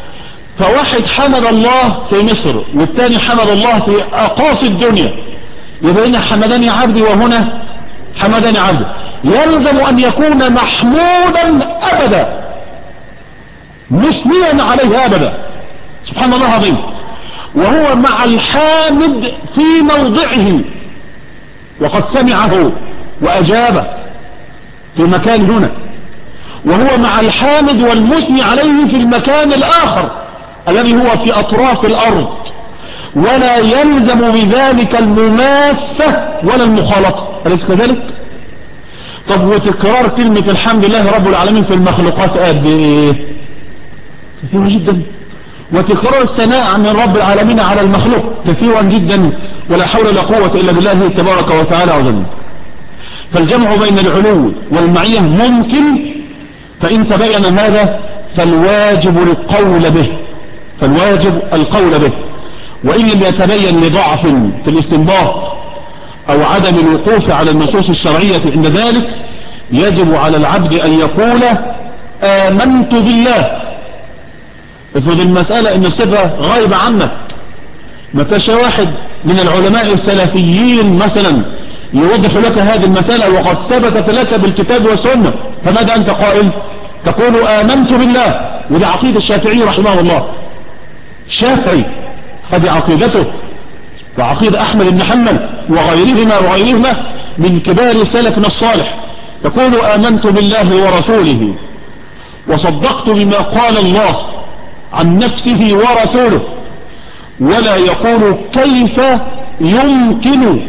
فواحد حمد الله في مصر والتاني حمد الله في أقاصي الدنيا، يبقى هنا حمدني عبدي وهنا حمدني عبدي، يلزم أن يكون محمودا أبدا مثنيا عليه أبدا. سبحان الله العظيم. وهو مع الحامد في موضعه وقد سمعه وأجابه في مكان هنا، وهو مع الحامد والمثني عليه في المكان الآخر الذي هو في أطراف الأرض، ولا يلزم بذلك المماسة ولا المخالطة. أليس كذلك؟ طب وتكرار كلمة الحمد لله رب العالمين في المخلوقات قد ايه؟ كثيرا جدا. وتكرار الثناء من رب العالمين على المخلوق كثيرا جدا، ولا حول ولا قوة إلا بالله تبارك وتعالى وجل. فالجمع بين العلو والمعية ممكن، فإن تبين هذا فالواجب القول به، وإن لم يتبين لضعف في الاستنباط أو عدم الوقوف على النصوص الشرعية عند ذلك، يجب على العبد أن يقول آمنت بالله. افرض المسألة ان الصفة غايبة عنك، ما كانش واحد من العلماء السلفيين مثلا يوضح لك هذه المسألة وقد ثبتت لك بالكتاب والسنة، فماذا أنت قائل؟ تقول آمنت بالله. ودي عقيدة الشافعي رحمه الله، الشافعي هذه عقيدته، وعقيدة أحمد بن حنبل وغيرهما من كبار سلفنا الصالح. تقول آمنت بالله ورسوله وصدقت بما قال الله عن نفسه ورسوله، ولا يقول كيف يمكن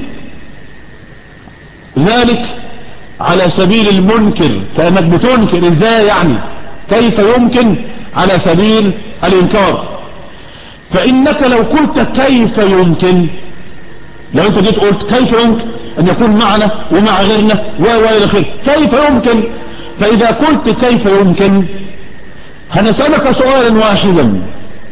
ذلك على سبيل المنكر، كأنك بتنكر ازاي يعني، كيف يمكن على سبيل الانكار. فإنك لو قلت كيف يمكن، لو انت جيت قلت كيف يمكن أن يكون معنا ومع غيرنا وإلى آخره، كيف يمكن؟ فإذا قلت كيف يمكن هنسألك سؤالا واحدا: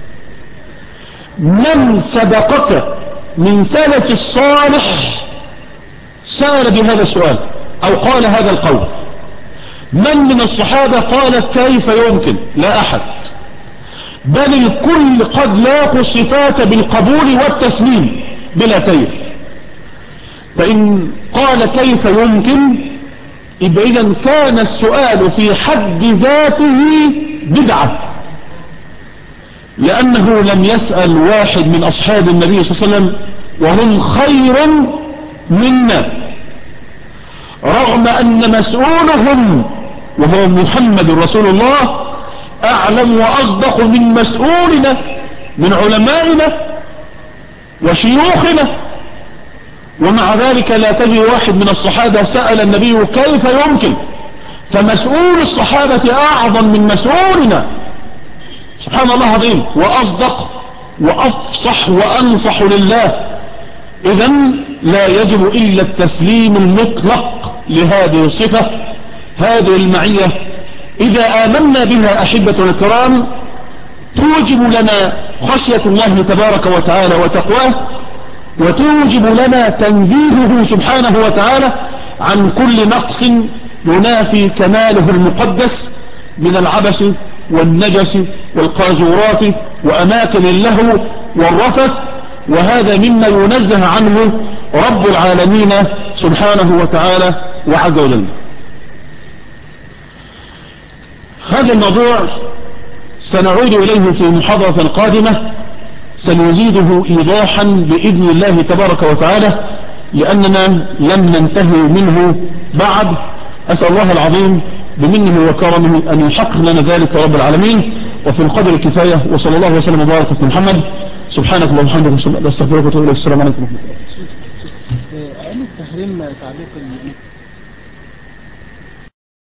من سبقك من سلف الصالح سأل بهذا السؤال أو قال هذا القول؟ من الصحابة قال كيف يمكن؟ لا أحد، بل الكل قد لاقوا الصفات بالقبول والتسليم بلا كيف. فإن قال كيف يمكن، يبقى إذن كان السؤال في حد ذاته بدعة، لأنه لم يسأل واحد من أصحاب النبي صلى الله عليه وسلم وهم خير منا، رغم أن مسؤولهم وهو محمد رسول الله أعلم وأصدق من مسؤولنا من علمائنا وشيوخنا. ومع ذلك لا تجد واحد من الصحابة سأل النبي كيف يمكن، فمسؤول الصحابة أعظم من مسؤولنا، سبحان الله العظيم، وأصدق وأفصح وأنصح لله. إذن لا يجب إلا التسليم المطلق لهذه الصفة، هذه المعية. إذا آمنا بها أحبة الكرام توجب لنا خشية الله تبارك وتعالى وتقواه، وتوجب لنا تنزيهه سبحانه وتعالى عن كل نقص ينافي كماله المقدس من العبث والنجس والقاذورات وأماكن اللهو والرفث، وهذا مما ينزه عنه رب العالمين سبحانه وتعالى وعز وجل. هذا الموضوع سنعود إليه في محاضرة قادمة، سنزيده إيضاحا بإذن الله تبارك وتعالى، لأننا لم ننتهي منه بعد. أسأل الله العظيم بمنه وكرمه أن يحقق لنا ذلك رب العالمين، وفي القدر كفاية. وصلى الله وسلم وبارك على محمد. سبحانك اللهم وبحمدك، استغفرك واتوب اليك. السلام عليكم ورحمة الله. عن التحريم تعليق